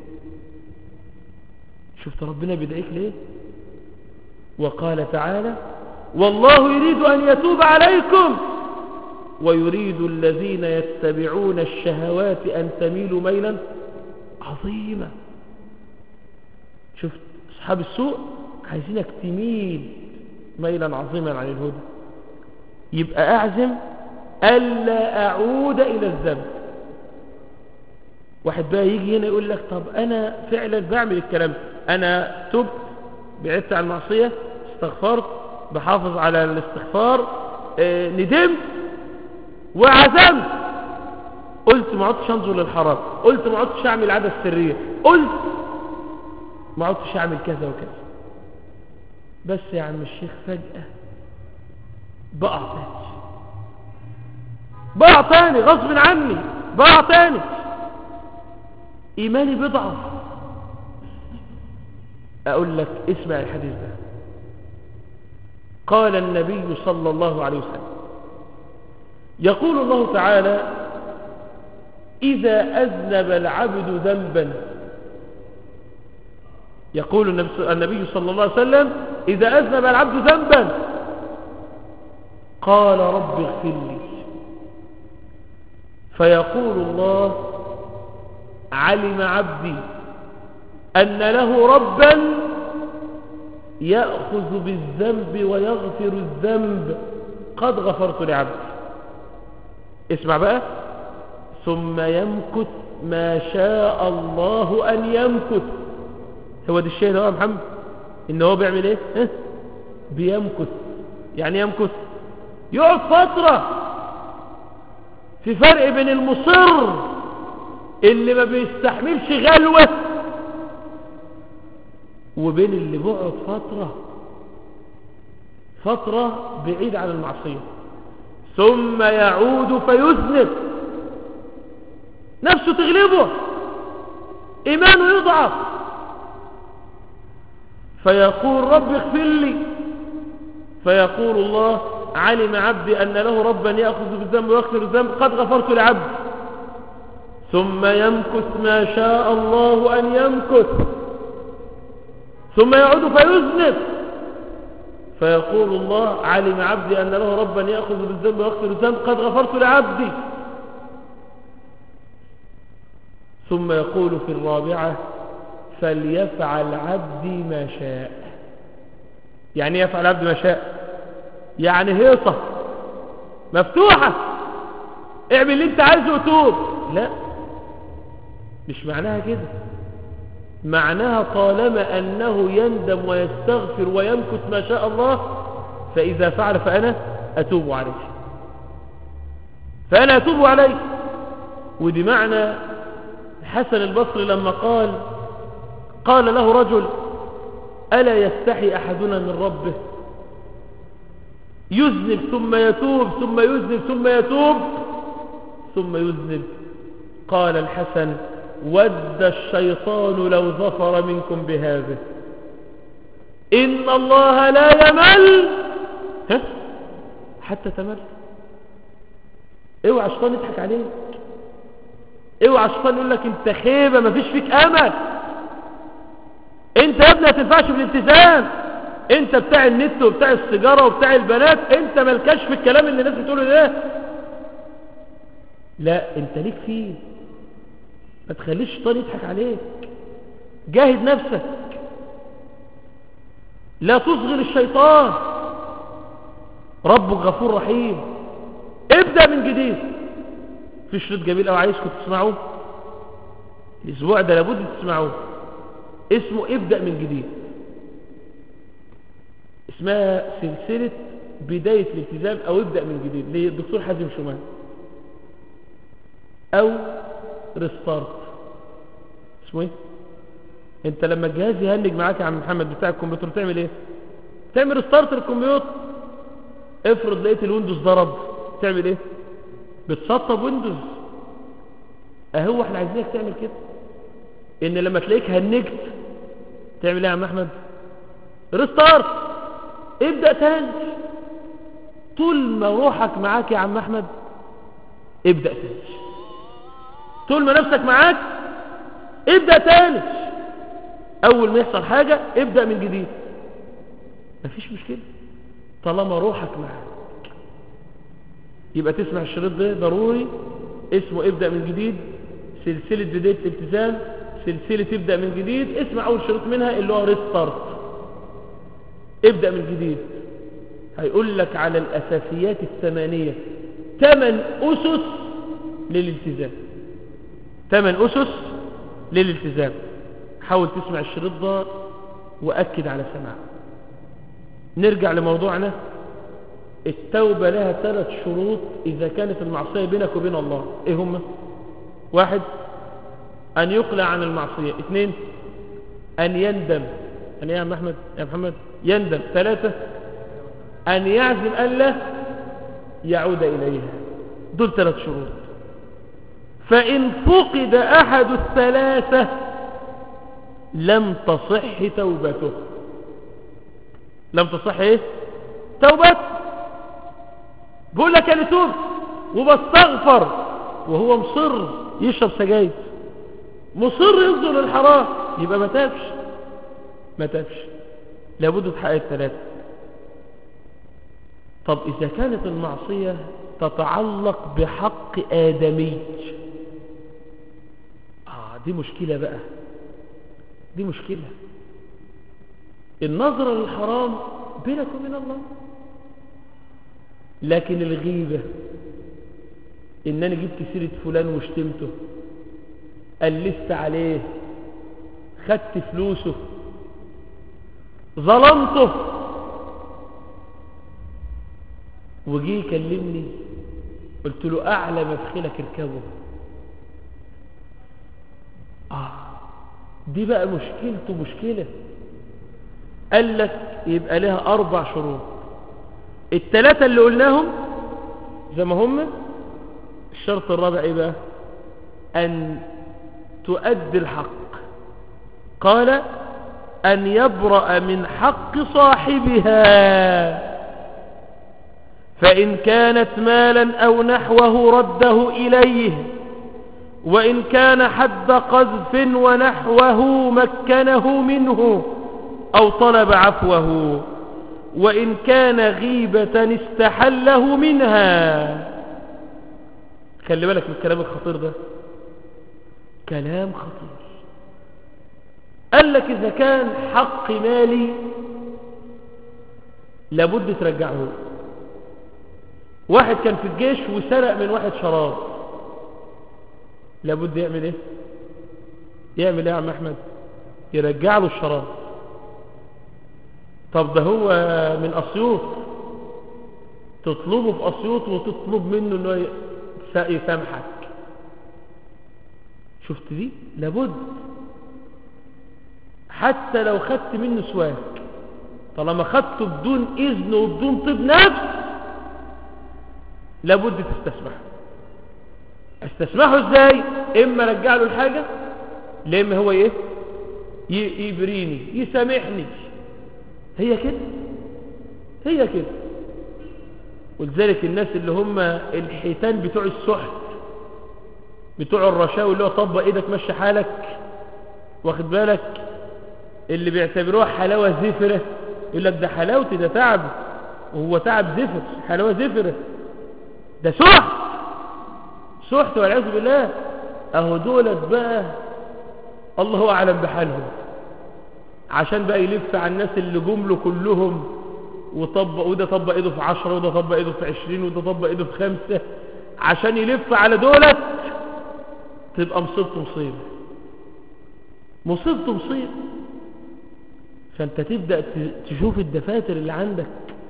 شفت ربنا بدعيك ليه؟ وقال تعالى والله يريد أن يتوب عليكم ويريد الذين يتبعون الشهوات أن تميلوا ميلا عظيما. شفت أصحاب السوء عايزينك تميل ميلا عظيما عن الهدى. يبقى أعزم ألا أعود إلى الذنب. واحد بقى يجي هنا يقول لك طب أنا فعلا بعمل الكلام، أنا تبت بعدت عن المعصية، استغفرت، بحافظ على الاستغفار، اه ندمت وعزمت، قلت ما عدتش أنظر للحرام، قلت ما عدتش أعمل العادة السرية، قلت ما عدتش أعمل كذا وكذا. بس يا عم الشيخ فجأة بقع تاني، بقع تاني غصب عني، بقع تاني، إيماني بضعف. أقول لك اسمع الحديث ده. قال النبي صلى الله عليه وسلم يقول الله تعالى إذا أذنب العبد ذنبا، يقول النبي صلى الله عليه وسلم إذا أذنب العبد ذنبا قال رب اغفر لي، فيقول الله علم عبدي أن له ربا يأخذ بالذنب ويغفر الذنب قد غفرت لعبدي. اسمع بقى، ثم يمكث ما شاء الله أن يمكث. هو دي الشيء ده يا محمد، إن هو بيعمل إيه؟ اه؟ بيمكث. يعني يمكث يقعد فترة. في فرق بين المصر اللي ما بيستحملش غلوة وبين اللي بيقعد فترة فترة بعيد عن المعصية ثم يعود فيذنب، نفسه تغلبه، إيمانه يضعف، فيقول رب اغفر لي، فيقول الله علم عبدي أن له ربا يأخذ بالذنب ويغفر الذنب قد غفرت لعبدي. ثم يمكث ما شاء الله أن يمكث ثم يعود فيذنب، فيقول الله علم عبدي أن له ربا يأخذ بالذنب ويغفر الذنب قد غفرت لعبدي. ثم يقول في الرابعة فليفعل عبدي ما شاء. يعني يفعل عبدي ما شاء؟ يعني هيصة مفتوحة، اعمل اللي انت عايزه وتوب. لا، مش معناها كده. معناها طالما أنه يندم ويستغفر ويمكث ما شاء الله، فإذا فعل فأنا أتوب عليه، فأنا أتوب عليه. ودي معنى حسن البصري لما قال قال له رجل ألا يستحي أحدنا من ربه يذنب ثم يتوب ثم يذنب ثم يتوب ثم يذنب؟ قال الحسن ود الشيطان لو ظفر منكم بهذا، إن الله لا يمل ها حتى تمل. اوعى الشيطان يضحك عليك، اوعى الشيطان يقول لك انت خيبة مفيش فيك امل، انت يا ابني هتنفعش في الالتزام، انت بتاع النت وبتاع السيجارة وبتاع البنات، انت ملكاش في الكلام اللي الناس بتقوله ده. لا، انت ليك فيه، ما تخليش الشيطان يضحك عليك. جاهد نفسك، لا تصغر الشيطان، ربك غفور رحيم. ابدأ من جديد. في شريط جميل أو عايزكم تسمعوه الأسبوع ده، لابد تسمعوه، اسمه ابدأ من جديد. اسمها سلسلة بداية الالتزام أو ابدأ من جديد للدكتور حازم شومان، أو ريستارت. اسمه ايه؟ انت لما الجهاز يهنج معاك يا عم محمد بتاع الكمبيوتر تعمل ايه؟ تعمل ريستارت للكمبيوتر. افرض لقيت الويندوز ضرب تعمل ايه؟ بتسطب ويندوز. اهو احنا عايزينك تعمل كده، ان لما تلاقيك هنجت تعمل ايه يا عم احمد؟ ريستارت، ابدأ تاني. طول ما روحك معاك يا عم احمد ابدأ تاني، طول ما نفسك معاك ابدأ تاني. اول ما يحصل حاجة ابدأ من جديد، مفيش مشكلة طالما روحك معاك. يبقى تسمع الشريط ده ضروري، اسمه ابدأ من جديد، سلسلة بداية الالتزام، سلسلة ابدأ من جديد. اسمع اول شريط منها اللي هو ريستارت، ابدأ من جديد. هيقول لك على الاساسيات الثمانية، ثمان اسس للالتزام، ثمان اسس للالتزام. حاول تسمع الشريط ده واكد على سماعه. نرجع لموضوعنا. التوبة لها ثلاث شروط إذا كانت المعصية بينك وبين الله. إيه هم؟ واحد، أن يقلع عن المعصية. اثنين، أن يندم. أن يا محمد يا محمد يندم. ثلاثة، أن يعزم ألا يعود إليها. دول ثلاث شروط. فإن فقد أحد الثلاثة لم تصح توبته. لم تصح إيه؟ توبته. بقول لك أنا توب وبستغفر وهو مصر يشرب سجاير، مصر ينظر للحرام، يبقى ما تابش، ما تابش. لابد تحقق الثلاثة. طب إذا كانت المعصية تتعلق بحق آدمي، آه دي مشكلة بقى، دي مشكلة. النظرة للحرام بينك وبين الله، لكن الغيبة إن أنا جبت سيرة فلان وشتمته، قلست عليه، خدت فلوسه، ظلمته، وجي يكلمني قلت له أعلى مفخلك اركبه. آه دي بقى مشكلته مشكلة. قال لك يبقى لها أربع شروط. الثلاثة اللي قلناهم زي ما هم. الشرط الرابع ايه بقى؟ أن تؤدي الحق. قال أن يبرأ من حق صاحبها، فإن كانت مالا أو نحوه رده إليه، وإن كان حد قذف ونحوه مكنه منه أو طلب عفوه، وإن كان غيبة استحله منها. خلي بالك من الكلام الخطير ده، كلام خطير. قال لك إذا كان حق مالي لابد ترجعه. واحد كان في الجيش وسرق من واحد شراب، لابد يعمل ايه؟ يعمل ايه يا عم احمد؟ يرجع له الشراب. طب ده هو من اسيوط، تطلبه في اسيوط وتطلب منه انه يسامحك. شفت دي؟ لابد حتى لو خدت منه سواك، طالما خدته بدون اذن وبدون طيب نفس لابد تستسمحه. استسمحه ازاي؟ اما رجع له الحاجة، لما هو ايه؟ يبريني، يسامحني. هي كده، هي كده. ولذلك الناس اللي هم الحيتان بتوع السحت، بتوع الرشاوي، اللي هو طبق ايدك مشي حالك، واخد بالك، اللي بيعتبروها حلاوة زفرة، يقول لك ده حلاوتي، ده تعب، وهو تعب زفر، حلاوة زفرة، ده سحت، سحت والعياذ بالله. اهو دولت بقى الله أعلم بحالهم، عشان بقى يلف على الناس اللي جمله كلهم وطبق، وده طبق ايده في عشرة، وده طبق ايده في عشرين، وده طبق ايده في خمسة، عشان يلف على دولت تبقى مصيبته مصيبة، مصيبته مصيبة. فانت تبدأ تشوف الدفاتر اللي عندك،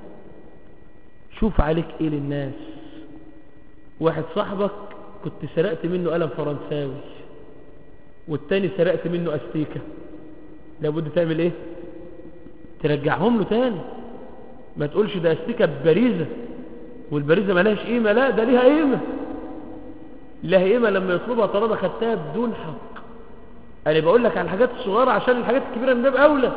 شوف عليك ايه للناس. واحد صاحبك كنت سرقت منه قلم فرنساوي، والتاني سرقت منه استيكة، لابد تعمل ايه؟ ترجعهم له تاني. ما تقولش ده استيكة ببريزة والبريزة ملهاش قيمة، لا ده ليها قيمة، لها قيمة لما يطلبها طالما خدتها بدون حق. انا بقول لك على الحاجات الصغيرة عشان الحاجات الكبيرة من باب اولى.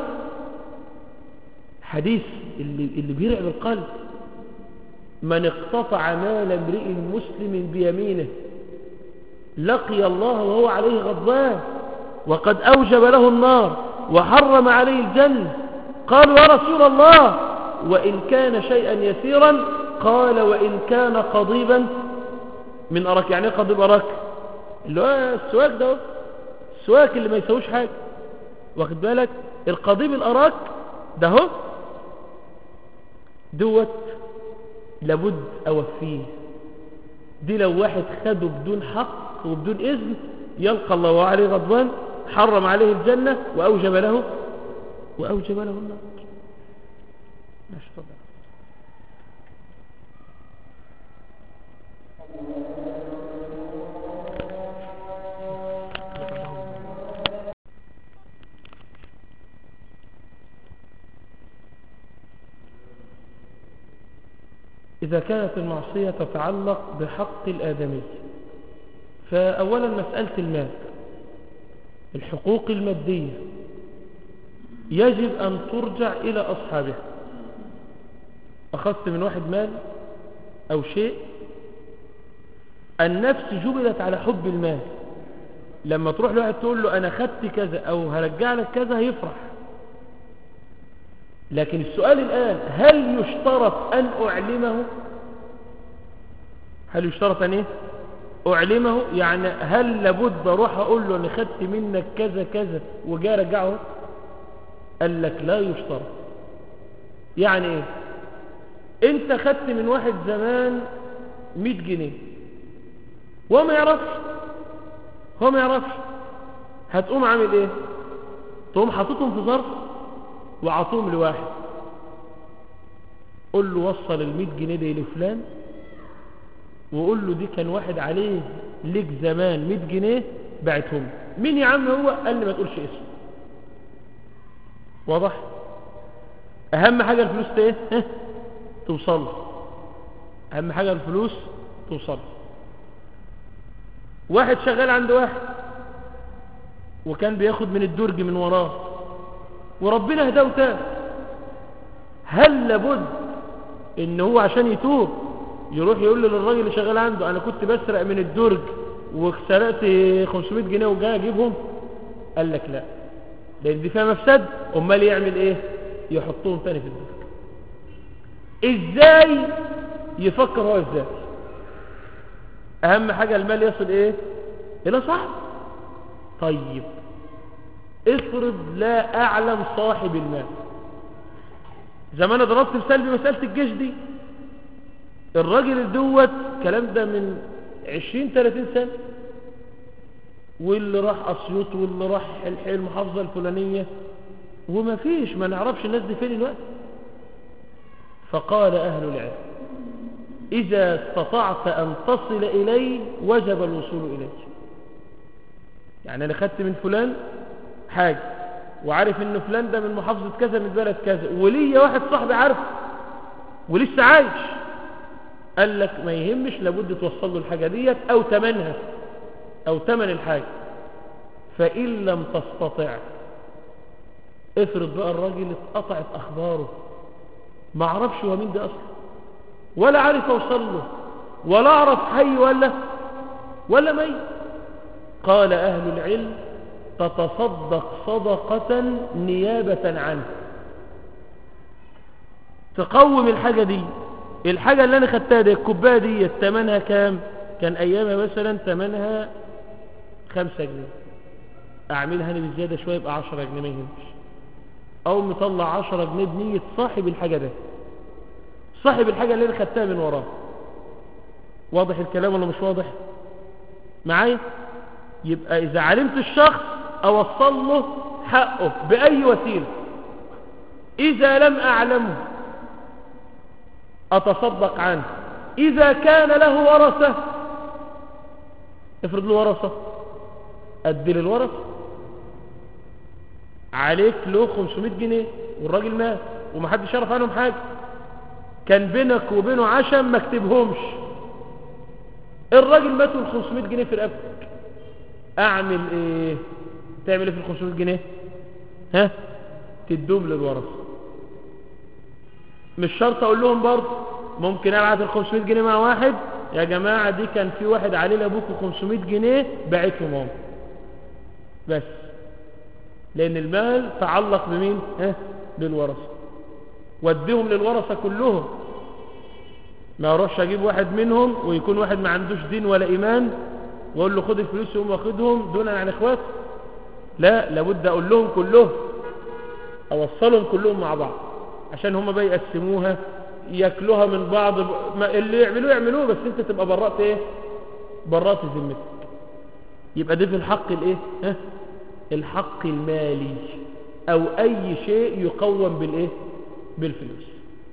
حديث اللي, اللي بيرعب القلب: من اقتطع مال امرئ مسلم بيمينه لقي الله وهو عليه غضبان وقد أوجب له النار وحرم عليه الجنة. قالوا يا رسول الله وإن كان شيئا يسيرا؟ قال وإن كان قضيبا من أراك. يعني ايه قضيب أراك؟ اللي هو السواك ده، السواك اللي ما يسويش حاجة، واخد بالك؟ القضيب الأراك ده هو دوت لابد أوفيه. دي لو واحد خده بدون حق وبدون إذن يلقى الله وعليه غضبان، حرم عليه الجنة وأوجب له وأوجب له النار. ماشي طبعا. إذا كانت المعصية تتعلق بحق الآدمي، فأولا مسألة المال، الحقوق المادية يجب أن ترجع إلى أصحابها. أخذت من واحد مال أو شيء، النفس جبلت على حب المال، لما تروح لواحد تقول له أنا خدت كذا أو هرجع لك كذا هيفرح. لكن السؤال الآن: هل يشترط أن أعلمه؟ هل يشترط أن إيه؟ أعلمه؟ يعني هل لابد أروح أقول له أنا خدت منك كذا كذا وجاء رجعه؟ قال لك لا يشترط. يعني إيه؟ أنت خدت من واحد زمان مئة جنيه وما يعرفش، هو ما يعرفش، هتقوم عامل إيه؟ تقوم حاططهم في ظرف وعطوهم لواحد، قل له وصل المئة جنيه دي لفلان، وقول له دي كان واحد عليه ليك زمان مئة جنيه بعتهم. مين يا عم هو؟ قال لي ما تقولش اسمه. واضح؟ اهم حاجة الفلوس ايه؟ اه؟ توصل. اهم حاجة الفلوس توصل. واحد شغال عند واحد وكان بياخد من الدرج من وراه وربنا هداه تاب، هل لابد ان هو عشان يتوب يروح يقول له للراجل اللي شغال عنده انا كنت بسرق من الدرج وسرقت خمسمائة جنيه وجاي اجيبهم؟ قال لك لا، لان دي فيها مفسد. امال يعمل ايه؟ يحطهم تاني في الدرج. ازاي؟ يفكر هو ازاي. اهم حاجة المال يصل ايه؟ الى صاحب. طيب افرض لا اعلم صاحب المال، زي ما انا ضربت مثال بمسألة الجيش دي، الراجل دوت الكلام ده من عشرين ثلاثين سنة، واللي راح اسيوط واللي راح المحافظة الفلانية وما فيش، ما نعرفش الناس دي فين الوقت. فقال اهل العلم اذا استطعت ان تصل اليه وجب الوصول اليه. يعني انا خدت من فلان حاجة وعارف ان فلان ده من محافظة كذا من بلد كذا، وليا واحد صاحبي عارف ولسه عايش، قال لك ما يهمش، لابد توصل له الحاجة ديت او تمنها او تمن الحاجة. فإن لم تستطع، افرض بقى الراجل اتقطعت اخباره، ما عرفش هو مين ده اصلا، ولا عارف اوصل له، ولا اعرف حي ولا ولا ميت. قال اهل العلم تتصدق صدقة نيابة عنه، تقوم الحاجة دي. الحاجة اللي انا خدتها دي، الكوباية دي تمنها كام؟ كان ايامها مثلا تمنها خمسة جنيه، اعملها انا بالزياده شويه يبقى عشرة جنيه ما يهمش، او مطلع عشرة جنيه بنيه صاحب الحاجه ده، صاحب الحاجه اللي انا خدتها من وراه. واضح الكلام ولا مش واضح معايا؟ يبقى اذا علمت الشخص اوصل له حقه باي وسيله. اذا لم اعلمه اتصدق عنه. اذا كان له ورثه، افرض له ورثه، ادي للورثه، عليك له خمسمائة جنيه والراجل مات ومحدش يعرف عنهم حاجه، كان بينك وبينه عشم ما كتبهمش، الراجل مات وال خمسمائة جنيه في رقبتك، اعمل ايه؟ تعمل ايه في ال خمسمائة جنيه؟ ها؟ تدوم للورثه. مش شرط اقول لهم برضه، ممكن ابعت ال خمسمائة جنيه مع واحد، يا جماعه دي كان في واحد عليه لابوكوا خمسمائة جنيه بعتهم هم بس، لان المال تعلق بمين؟ ها؟ بالورثه. وديهم للورثه كلهم، ما اروحش اجيب واحد منهم ويكون واحد ما عندوش دين ولا ايمان واقول له خد الفلوس يقوم واخدهم دون عن اخواته. لا، لابد اقول لهم كلهم، اوصلهم كلهم مع بعض عشان هم بقى يقسموها ياكلوها من بعض. اللي يعملوه يعملوه، بس انت تبقى برأت ايه؟ برأت ذمتك. يبقى ده في الحق الايه؟ ها؟ الحق المالي او اي شيء يقوم بالايه؟ بالفلوس.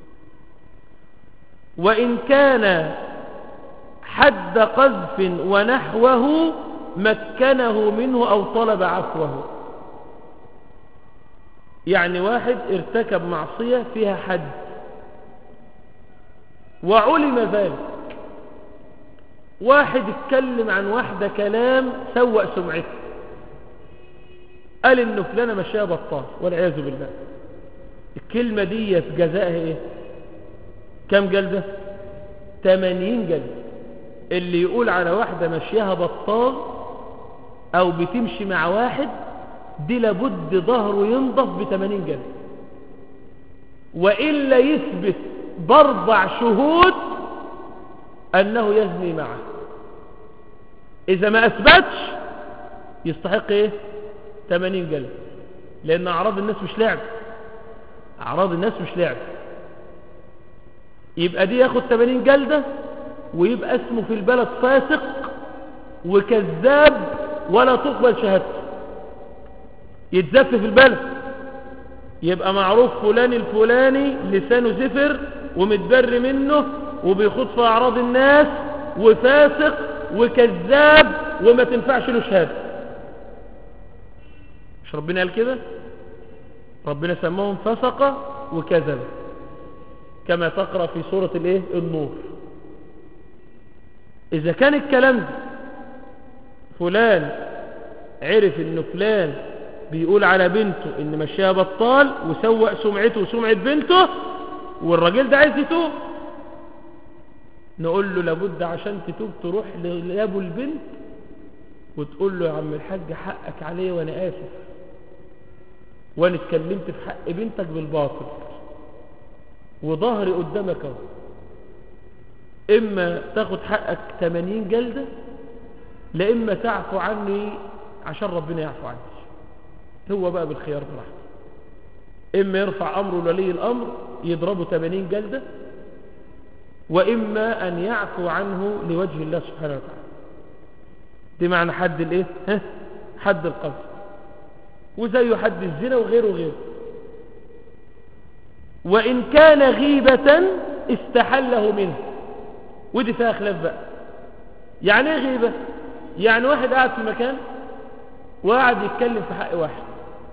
وان كان حد قذف ونحوه مكنه منه او طلب عفوه. يعني واحد ارتكب معصية فيها حد وعلم ذلك، واحد اتكلم عن واحدة كلام سوء سمعته، قال انه فلانة مشيها بطال والعياذ بالله، الكلمة دي جزائها ايه؟ كم جلدة؟ ثمانين جلدة. اللي يقول على واحدة مشيها بطال او بتمشي مع واحد دي لابد ظهره ينضف بثمانين جلدة، وإلا يثبت باربع شهود أنه يزني معه. إذا ما أثبتش يستحق إيه؟ ثمانين جلدة، لأن أعراض الناس مش لعب، أعراض الناس مش لعب. يبقى دي ياخد ثمانين جلدة ويبقى اسمه في البلد فاسق وكذاب ولا تقبل شهادته، يتزف في البلد، يبقى معروف فلان الفلاني لسانه زفر ومتبر منه وبيخوض في أعراض الناس وفاسق وكذاب وما تنفعش له شهادة. مش ربنا قال كده؟ ربنا سماهم فسقة وكذب كما تقرأ في سورة الايه؟ النور. إذا كان الكلام ده فلان عرف إنه فلان بيقول على بنته إن مشيها بطال وسوء سمعته وسمعة بنته والراجل ده عايز يتوب، نقول له لابد عشان تتوب تروح لأبو البنت وتقول له يا عم الحاج حقك عليه وأنا آسف، وأنا اتكلمت في حق بنتك بالباطل وظهري قدامك اهو، إما تاخد حقك ثمانين جلدة لا إما تعفو عني عشان ربنا يعفو عني. هو بقى بالخيار براحته، إما يرفع أمره لولي الأمر يضربه ثمانين جلدة، وإما أن يعفو عنه لوجه الله سبحانه وتعالى. دي معنى حد الإيه؟ ها؟ حد القذف، وزيه حد الزنا وغيره وغيره. وإن كان غيبة استحله منه، ودي فيها خلاف بقى. يعني ايه غيبة؟ يعني واحد قاعد في مكان وقاعد يتكلم في حق واحد،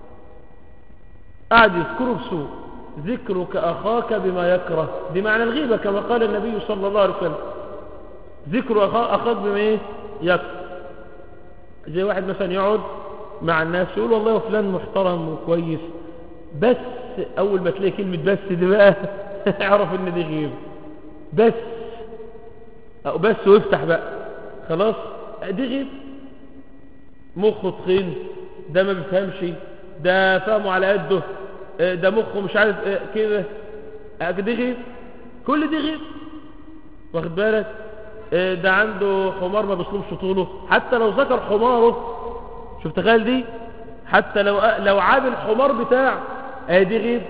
قاعد يذكره بسوء، ذكرك أخاك بما يكره، دي معنى الغيبة كما قال النبي صلى الله عليه وسلم، ذكر أخاك بما ايه؟ يكره. زي واحد مثلا يقعد مع الناس يقول والله فلان محترم وكويس، بس أول ما تلاقي كلمة بس دي بقى اعرف ان دي غيبة. بس أو بس وافتح بقى خلاص، دي غيبة. مخه تخين، ده ما بيفهمش، ده فهمه على قده، ده مخه مش عارف كده، دي غيبة. كل دي غيبة، واخد بالك؟ ده عنده حمار ما بيصلبش طوله، حتى لو ذكر حماره، شوف تخيل دي حتى لو لو عاب الحمار بتاعه ادي غيبة،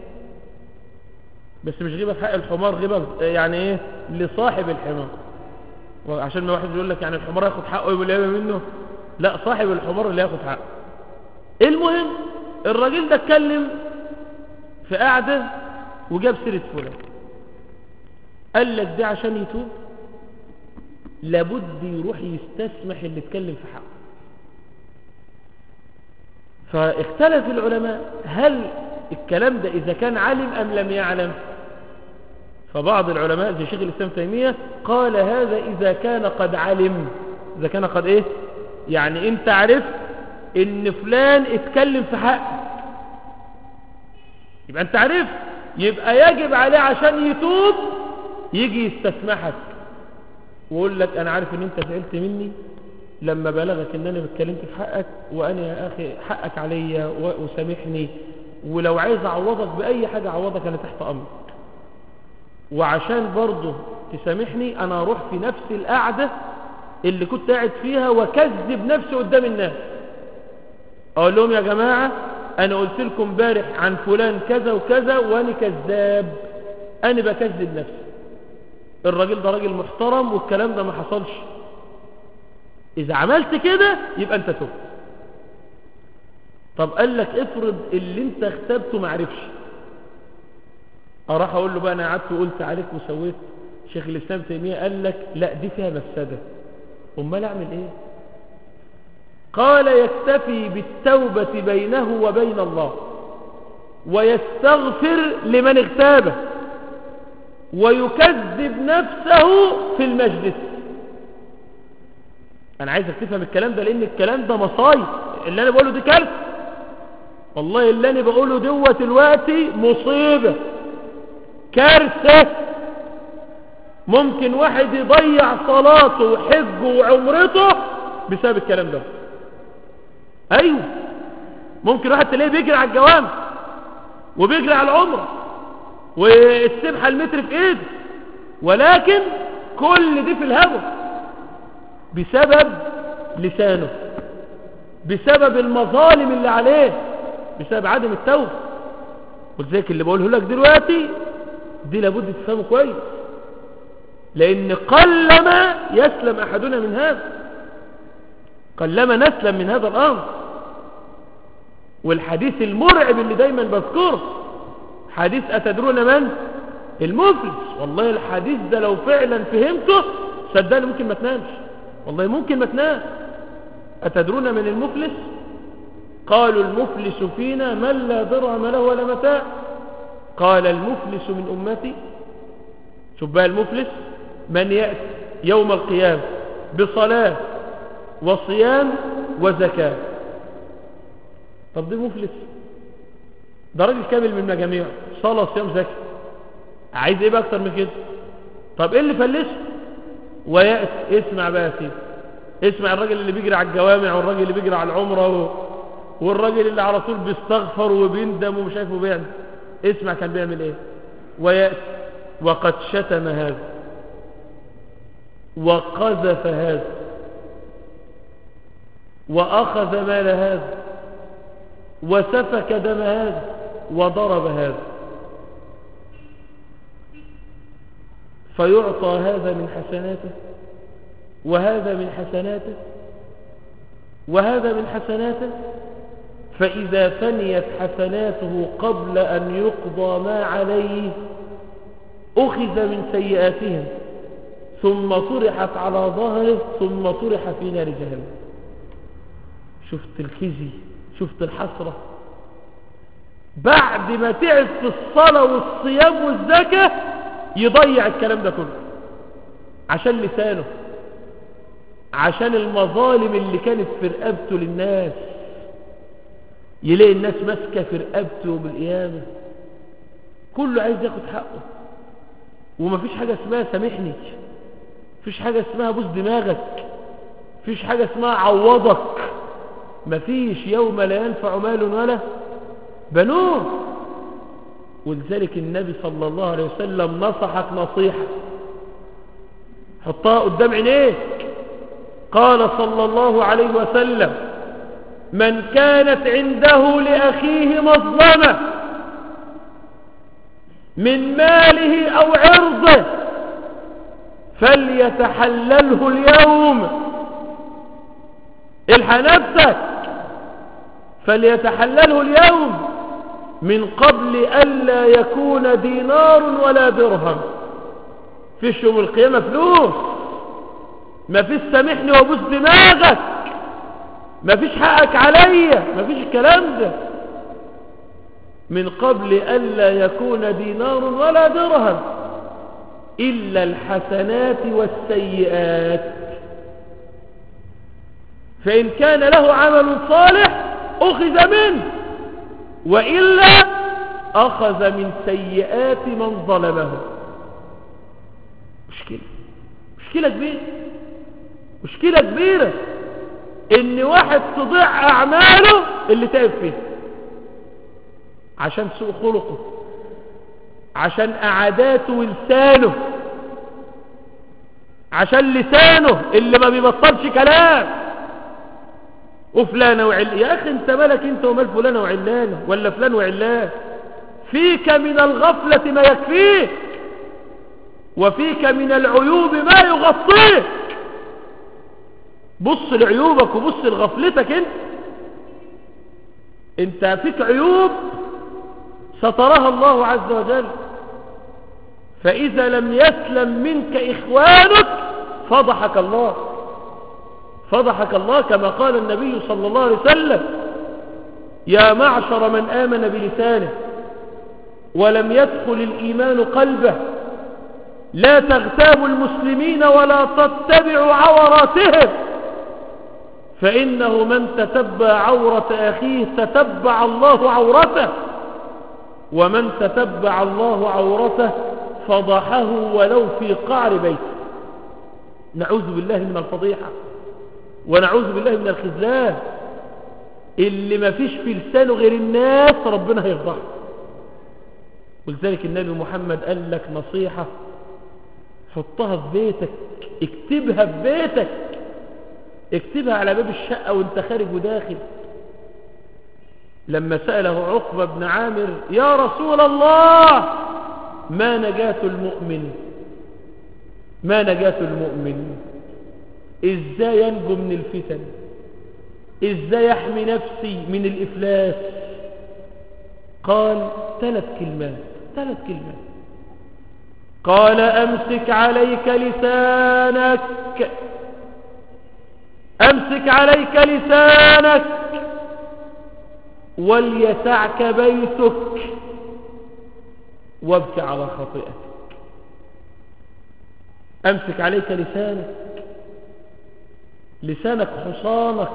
بس مش غيبة في حق الحمار، غيبة يعني ايه لصاحب الحمار. وعشان ما واحد يقول لك يعني الحمار ياخد حقه يقول ايه منه، لا صاحب الحمار اللي ياخد حقه. المهم الراجل ده اتكلم في قعدة وجاب سيرة فلان، قال لك ده عشان يتوب لابد يروح يستسمح اللي اتكلم في حقه. فاختلف العلماء هل الكلام ده إذا كان علم أم لم يعلم. فبعض العلماء زي شيخ الإسلام تيمية قال هذا إذا كان قد علم. إذا كان قد إيه يعني أنت عرفت إن فلان اتكلم في حقك، يبقى أنت عرفت، يبقى يجب عليه عشان يتوب يجي يستسمحك ويقول لك أنا عارف إن أنت سألت مني لما بلغك إن أنا اتكلمت في حقك، وأنا يا أخي حقك عليا وسامحني، ولو عايز أعوضك بأي حاجة أعوضك أنا تحت أمرك، وعشان برضه تسامحني أنا أروح في نفس القعدة اللي كنت قاعد فيها وكذب نفسي قدام الناس، أقول لهم يا جماعة أنا قلت لكم امبارح عن فلان كذا وكذا وأنا كذاب، أنا بكذب نفسي، الراجل ده راجل محترم والكلام ده ما حصلش. إذا عملت كده يبقى أنت تبت. طب قال لك افرض اللي أنت اختبته ما عرفش، أراح أقول له بقى أنا قعدت وقلت عليك وسويت. شيخ الإسلام تيمية قال لك لا دي فيها مفسدة، أمال أعمل إيه؟ قال يكتفي بالتوبة بينه وبين الله ويستغفر لمن اغتابه ويكذب نفسه في المجلس. أنا عايزك تفهم الكلام ده لأن الكلام ده مصايب، اللي أنا بقوله دي كارثة والله، اللي أنا بقوله دوت دلوقتي مصيبة كارثة. ممكن واحد يضيع صلاته وحجه وعمرته بسبب الكلام ده. أيوه ممكن واحد تلاقيه بيجري على الجوامع وبيجري على العمرة والسبحة المتر في ايده، ولكن كل دي في الهوى بسبب لسانه، بسبب المظالم اللي عليه، بسبب عدم التوبة. ولذلك اللي بقوله لك دلوقتي دي لابد تفهمه كويس، لأن قلما يسلم أحدنا من هذا، قلما نسلم من هذا الأمر. والحديث المرعب اللي دايما بذكره حديث أتدرون من؟ المفلس. والله الحديث ده لو فعلا فهمته صدقني ممكن ما تنامش، والله ممكن ما تنام. أتدرون من المفلس؟ قالوا المفلس فينا من لا درهم له ولا متاع. قال المفلس من أمتي، شوف بقى المفلس من يأتي يوم القيامة بصلاة وصيام وزكاة. طب ده مفلس، ده راجل كامل من مجاميع، صلاة وصيام زكاة، عايز ايه بقى اكتر من كده؟ طب ايه اللي فلسه؟ ويأتي، اسمع بقى يا سيدي، اسمع الراجل اللي بيجري على الجوامع والراجل اللي بيجري على العمرة و... والراجل اللي على طول بيستغفر وبيندم ومش عارف بيعمل، اسمع كان بيعمل ايه. ويأتي وقد شتم هذا وقذف هذا وأخذ مال هذا وسفك دم هذا وضرب هذا، فيعطى هذا من حسناته وهذا من حسناته وهذا من حسناته، فإذا فنيت حسناته قبل أن يقضى ما عليه أخذ من سيئاتهم ثم طرحت على ظهره ثم طرح في نار جهنم. شفت الخزي، شفت الحسرة، بعد ما تعب في الصلاة والصيام والزكاة يضيع الكلام ده كله عشان لسانه، عشان المظالم اللي كانت في رقبته للناس. يلاقي الناس ماسكة في رقبته بالقيامة، كله عايز ياخد حقه، ومفيش حاجة اسمها سامحني، مفيش حاجة اسمها بوس دماغك، مفيش حاجة اسمها عوضك، مفيش يوم لا ينفع مال ولا بنون. ولذلك النبي صلى الله عليه وسلم نصحك نصيحة حطها قدام عينيك. قال صلى الله عليه وسلم من كانت عنده لأخيه مظلمة من ماله أو عرضه فليتحلله اليوم. الحق نفسك، فليتحلله اليوم من قبل ألا يكون دينار ولا درهم. فيش يوم القيامة فلوس، ما فيش سامحني وابوس دماغك، ما فيش حقك عليا، ما فيش الكلام ده. من قبل ألا يكون دينار ولا درهم إلا الحسنات والسيئات. فإن كان له عمل صالح أخذ منه، وإلا أخذ من سيئات من ظلمه. مشكلة مشكلة كبيرة مشكلة كبيرة إن واحد تضيع أعماله اللي تعب فيه عشان سوء خلقه، عشان قعداته ولسانه، عشان لسانه اللي ما بيبطلش كلام. وفلانة وعلانة، يا أخي أنت مالك أنت ومال فلانة وعلانة ولا فلان وعلان؟ فيك من الغفلة ما يكفيك، وفيك من العيوب ما يغطيك. بص لعيوبك وبص لغفلتك. انت انت فيك عيوب سترها الله عز وجل، فإذا لم يسلم منك إخوانك فضحك الله فضحك الله كما قال النبي صلى الله عليه وسلم: يا معشر من آمن بلسانه ولم يدخل الإيمان قلبه لا تغتابوا المسلمين ولا تتبعوا عوراتهم، فإنه من تتبع عورة أخيه تتبع الله عورته، ومن تتبع الله عورته فضحه ولو في قعر بيته. نعوذ بالله من الفضيحة ونعوذ بالله من الخذلان. اللي ما فيش في لسانه غير الناس ربنا هيفضحه. ولذلك النبي محمد قال لك نصيحة: حطها في بيتك، اكتبها في بيتك، اكتبها على باب الشقة وانت خارج وداخل. لما سأله عقبة بن عامر: يا رسول الله ما نجاة المؤمن ما نجاة المؤمن ازاي ينجو من الفتن، ازاي يحمي نفسي من الإفلاس؟ قال ثلاث كلمات ثلاث كلمات قال: أمسك عليك لسانك أمسك عليك لسانك وليسعك بيتك وابكي على خطيئتك. أمسك عليك لسانك. لسانك حصانك،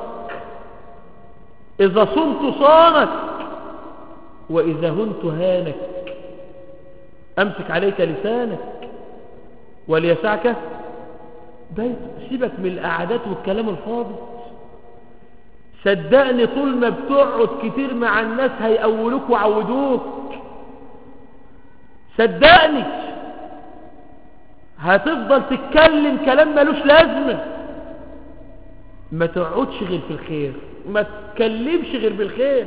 إذا صنت صانك وإذا هنت هانك. أمسك عليك لسانك وليسعك بيتك. سيبك من القعدات والكلام الفاضي. صدقني طول ما بتقعد كتير مع الناس هيأولوك وعودوك. صدقني هتفضل تتكلم كلام ملوش لازمة. ما تقعدش غير في الخير، ما تتكلمش غير بالخير.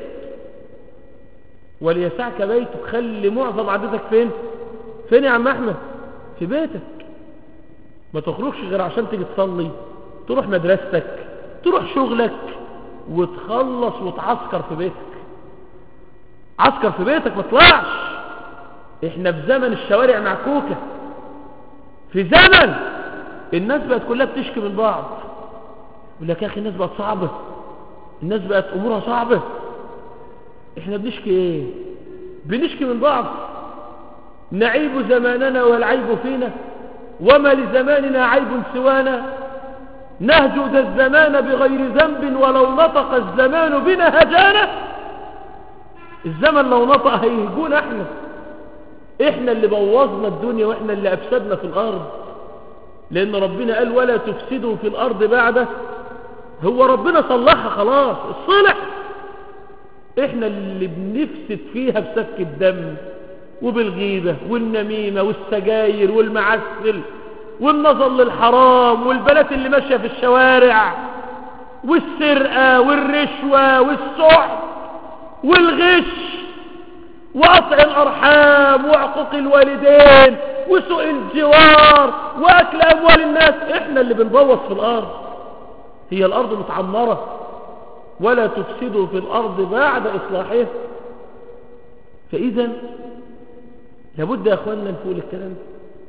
وليسعك بيتك. خلي معظم عادتك فين فين يا عم أحمد؟ في بيتك. ما تخرجش غير عشان تيجي تصلي، تروح مدرستك، تروح شغلك، وتخلص وتعسكر في بيتك. عسكر في بيتك، ما تطلعش. احنا في زمن الشوارع معكوكة، في زمن الناس بقت كلها بتشكي من بعض. يقول لك يا اخي الناس بقت صعبة، الناس بقت امورها صعبة. احنا بنشكي ايه؟ بنشكي من بعض. نعيب زماننا والعيب فينا، وما لزماننا عيب سوانا. نهجد الزمان بغير ذنب ولو نطق الزمان بنا هجانا. الزمن لو نطق هيهجونا احنا. احنا اللي بوظنا الدنيا واحنا اللي افسدنا في الارض. لان ربنا قال: ولا تفسدوا في الارض بعد. هو ربنا صلحها خلاص، الصلح. احنا اللي بنفسد فيها بسفك الدم وبالغيبة والنميمة والسجاير والمعسل والنظر للحرام والبنات اللي ماشية في الشوارع. والسرقة والرشوة والسحت والغش وقطع الأرحام وعقوق الوالدين وسوء الجوار وأكل أموال الناس. إحنا اللي بنبوظ في الأرض. هي الأرض متعمرة، ولا تفسدوا في الأرض بعد إصلاحها. فإذا لابد يا أخواننا نقول الكلام ده.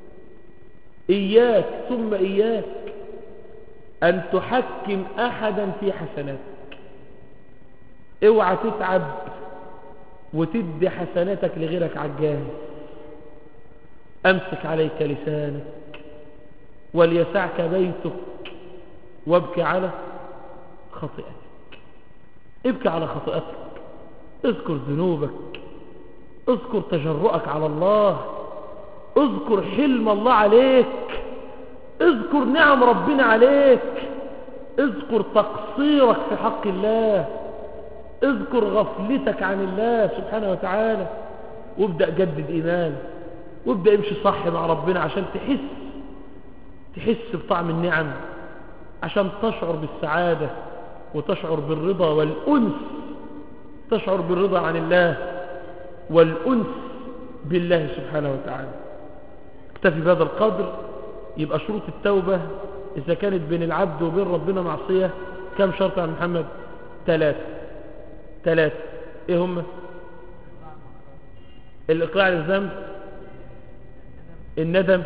إياك ثم إياك أن تحكم أحدا في حسناتك. اوعى تتعب وتدي حسناتك لغيرك عجاز. أمسك عليك لسانك وليسعك بيتك وابكي على خطيئتك. ابكي على خطيئتك، اذكر ذنوبك، اذكر تجرؤك على الله، اذكر حلم الله عليك، اذكر نعم ربنا عليك، اذكر تقصيرك في حق الله، اذكر غفلتك عن الله سبحانه وتعالى، وابدأ جدد إيمان، وابدأ امشي صح مع ربنا عشان تحس تحس بطعم النعم، عشان تشعر بالسعادة وتشعر بالرضا والأنس، تشعر بالرضا عن الله والأنس بالله سبحانه وتعالى. اكتفي بهذا القدر. يبقى شروط التوبة إذا كانت بين العبد وبين ربنا معصية كم شرط يا محمد؟ ثلاثة. ثلاثة ايه هم؟ الإقلاع للذنب، الندم،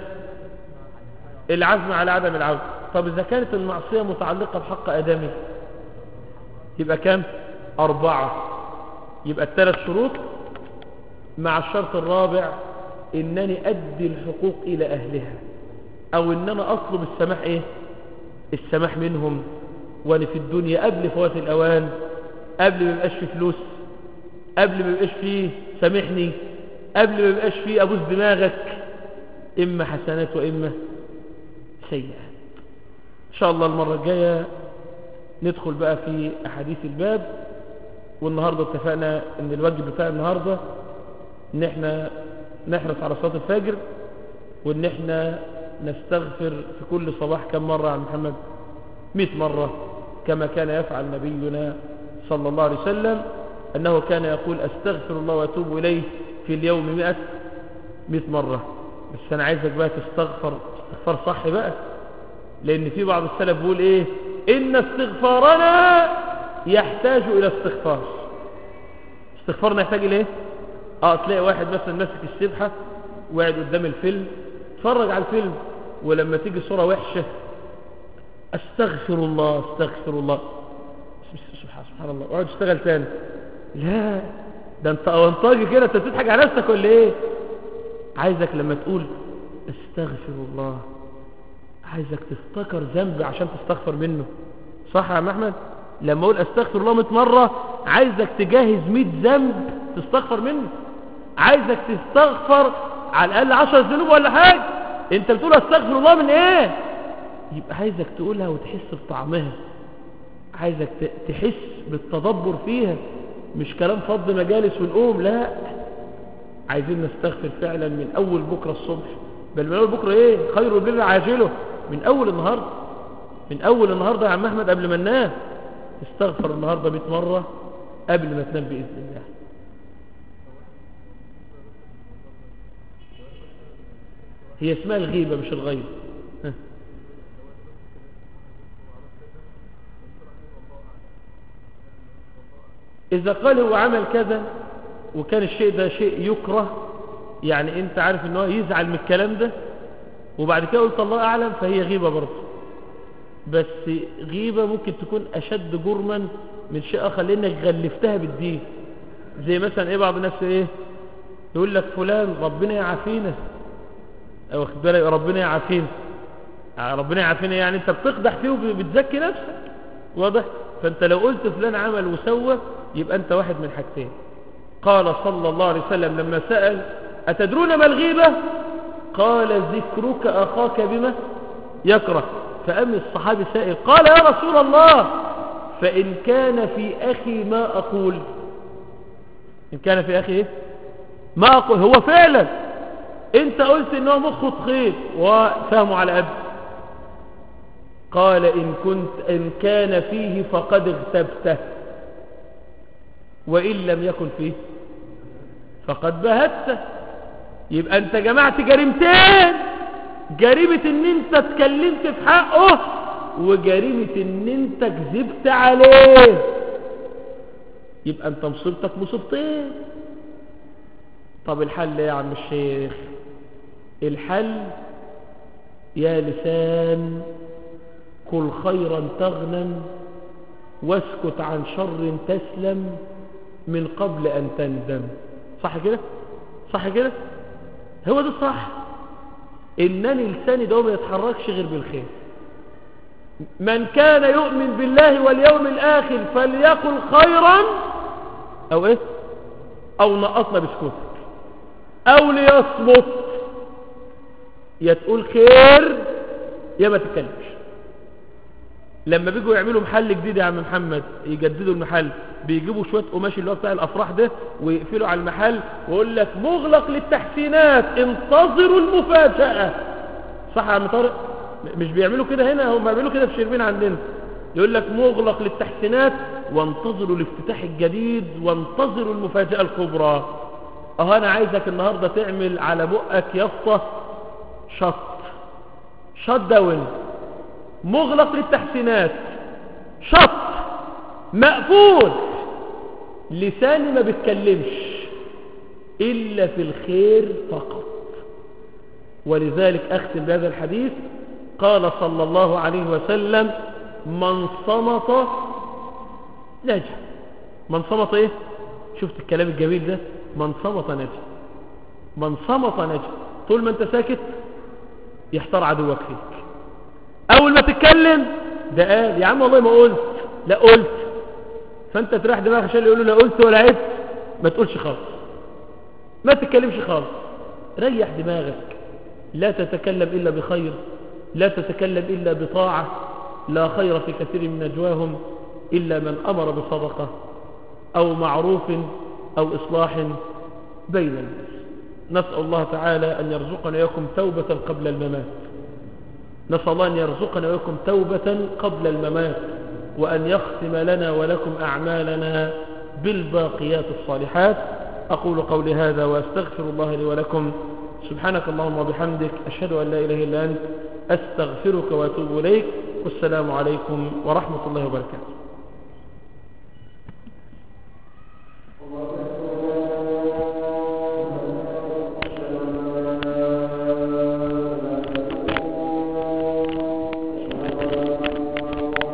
العزم على عدم العودة. طب إذا كانت المعصية متعلقة بحق آدمي يبقى كم؟ أربعة. يبقى الثلاث شروط مع الشرط الرابع إنني أدي الحقوق إلى أهلها، أو إن أنا أطلب السماح إيه؟ السماح منهم وأنا في الدنيا قبل فوات الأوان، قبل ما يبقاش فيه فلوس، قبل ما يبقاش فيه سامحني، قبل ما يبقاش فيه أبوس دماغك. إما حسنات وإما سيئات. إن شاء الله المرة الجاية ندخل بقى في أحاديث الباب. والنهاردة اتفقنا إن الواجب بتاع النهاردة إن إحنا نحرص على صلاة الفجر، وإن إحنا نستغفر في كل صباح كم مرة عن محمد؟ مئة مرة، كما كان يفعل نبينا صلى الله عليه وسلم، أنه كان يقول أستغفر الله وأتوب إليه في اليوم مئة مئة مرة. بس أنا عايزك بقى تستغفر استغفار صح بقى، لأن في بعض السلف بيقول إيه؟ إن استغفارنا يحتاج إلى استغفار. استغفارنا يحتاج إلى إيه؟ اه تلاقي واحد مثلا ماسك السبحة وقاعد قدام الفيلم، اتفرج على الفيلم، ولما تيجي صورة وحشة استغفر الله استغفر الله سبحان الله، اقعد اشتغل تاني. لا ده انت اونطاجي كده، انت بتضحك على نفسك ولا ايه؟ عايزك لما تقول استغفر الله عايزك تفتكر ذنب عشان تستغفر منه. صح يا عم احمد؟ لما اقول استغفر الله مئة مرة عايزك تجهز مئة ذنب تستغفر منه. عايزك تستغفر على الاقل عشر ذنوب ولا حاجة. انت بتقول استغفر الله من ايه؟ يبقى عايزك تقولها وتحس بطعمها، عايزك تحس بالتدبر فيها، مش كلام فض مجالس ونقوم. لا، عايزين نستغفر فعلا من اول بكرة الصبح، بل من اول بكرة ايه؟ خير البر عاجله، من اول النهاردة، من اول النهاردة يا عم احمد قبل ما ننام استغفر النهاردة مئة مرة قبل ما تنام بإذن الله. هي اسمها الغيبة مش الغيب. ها. إذا قال هو عمل كذا وكان الشيء ده شيء يكره، يعني انت عارف ان هو يزعل من الكلام ده، وبعد كده قلت الله أعلم، فهي غيبة برضه. بس غيبة ممكن تكون أشد جرما من شيء آخر، لأنك غلفتها بالدين. زي مثلا إيه بعض الناس إيه يقول لك فلان ربنا يعافينا، أو واخد بالك ربنا يعافينا، ربنا يعافينا، يعني أنت بتقدح فيه وبتزكي نفسك. واضح؟ فأنت لو قلت فلان عمل وسوى يبقى أنت واحد من حاجتين. قال صلى الله عليه وسلم لما سأل أتدرون ما الغيبة؟ قال ذكرك أخاك بما يكره. فأم الصحابي سائل قال يا رسول الله فإن كان في أخي ما أقول، إن كان في أخي إيه؟ ما أقول. هو فعلا أنت قلت إنه مخه تخيط وفهمه على أب، قال إن, كنت إن كان فيه فقد اغتبته، وإن لم يكن فيه فقد بهته. يبقى أنت جمعت جريمتين، جريمة إن أنت اتكلمت في حقه، وجريمة إن أنت كذبت عليه. يبقى أنت مصيبتك مصيبتين. طب الحل يا عم الشيخ؟ الحل يا لسان كل خيرا تغنم واسكت عن شر تسلم من قبل أن تندم. صح كده؟ صح كده؟ هو ده الصح. إنني لساني ده ما يتحركش غير بالخير. من كان يؤمن بالله واليوم الآخر فليقل خيرا أو إيه؟ أو نقصنا بسكوتك، أو ليصمت. يا تقول خير يا ما تتكلمش. لما بيجوا يعملوا محل جديد يا عم محمد، يجددوا المحل، بيجيبوا شويه قماش اللي هو بتاع الافراح ده ويقفلوا على المحل ويقول لك مغلق للتحسينات انتظروا المفاجاه. صح يا عم طارق؟ مش بيعملوا كده هنا، هم بيعملوا كده في شربين عندنا. يقول لك مغلق للتحسينات وانتظروا الافتتاح الجديد وانتظروا المفاجاه الكبرى. اهو انا عايزك النهارده تعمل على بقك يافطه شط شط داون، مغلق للتحسينات، شط مقفول. لساني ما بيتكلمش إلا في الخير فقط. ولذلك أختم بهذا الحديث. قال صلى الله عليه وسلم من صمت نجا. من صمت إيه؟ شفت الكلام الجميل ده؟ من صمت نجا. من صمت نجا. طول ما أنت ساكت يحتار عدوك فيك. أول ما تتكلم ده قال يا عم والله ما قلت، لا قلت. فأنت تريح دماغك عشان يقولوا لا قلت ولا عدت. ما تقولش خالص، ما تتكلمش خالص، ريح دماغك. لا تتكلم إلا بخير، لا تتكلم إلا بطاعة. لا خير في كثير من نجواهم إلا من أمر بصدقة أو معروف أو إصلاح بين الناس. نسأل الله تعالى أن يرزقنا وإياكم توبة قبل الممات. نسأل الله أن يرزقنا وإياكم توبة قبل الممات، وأن يختم لنا ولكم أعمالنا بالباقيات الصالحات. أقول قولي هذا وأستغفر الله لي ولكم. سبحانك اللهم وبحمدك، أشهد أن لا إله إلا أنت، أستغفرك وأتوب إليك. والسلام عليكم ورحمة الله وبركاته.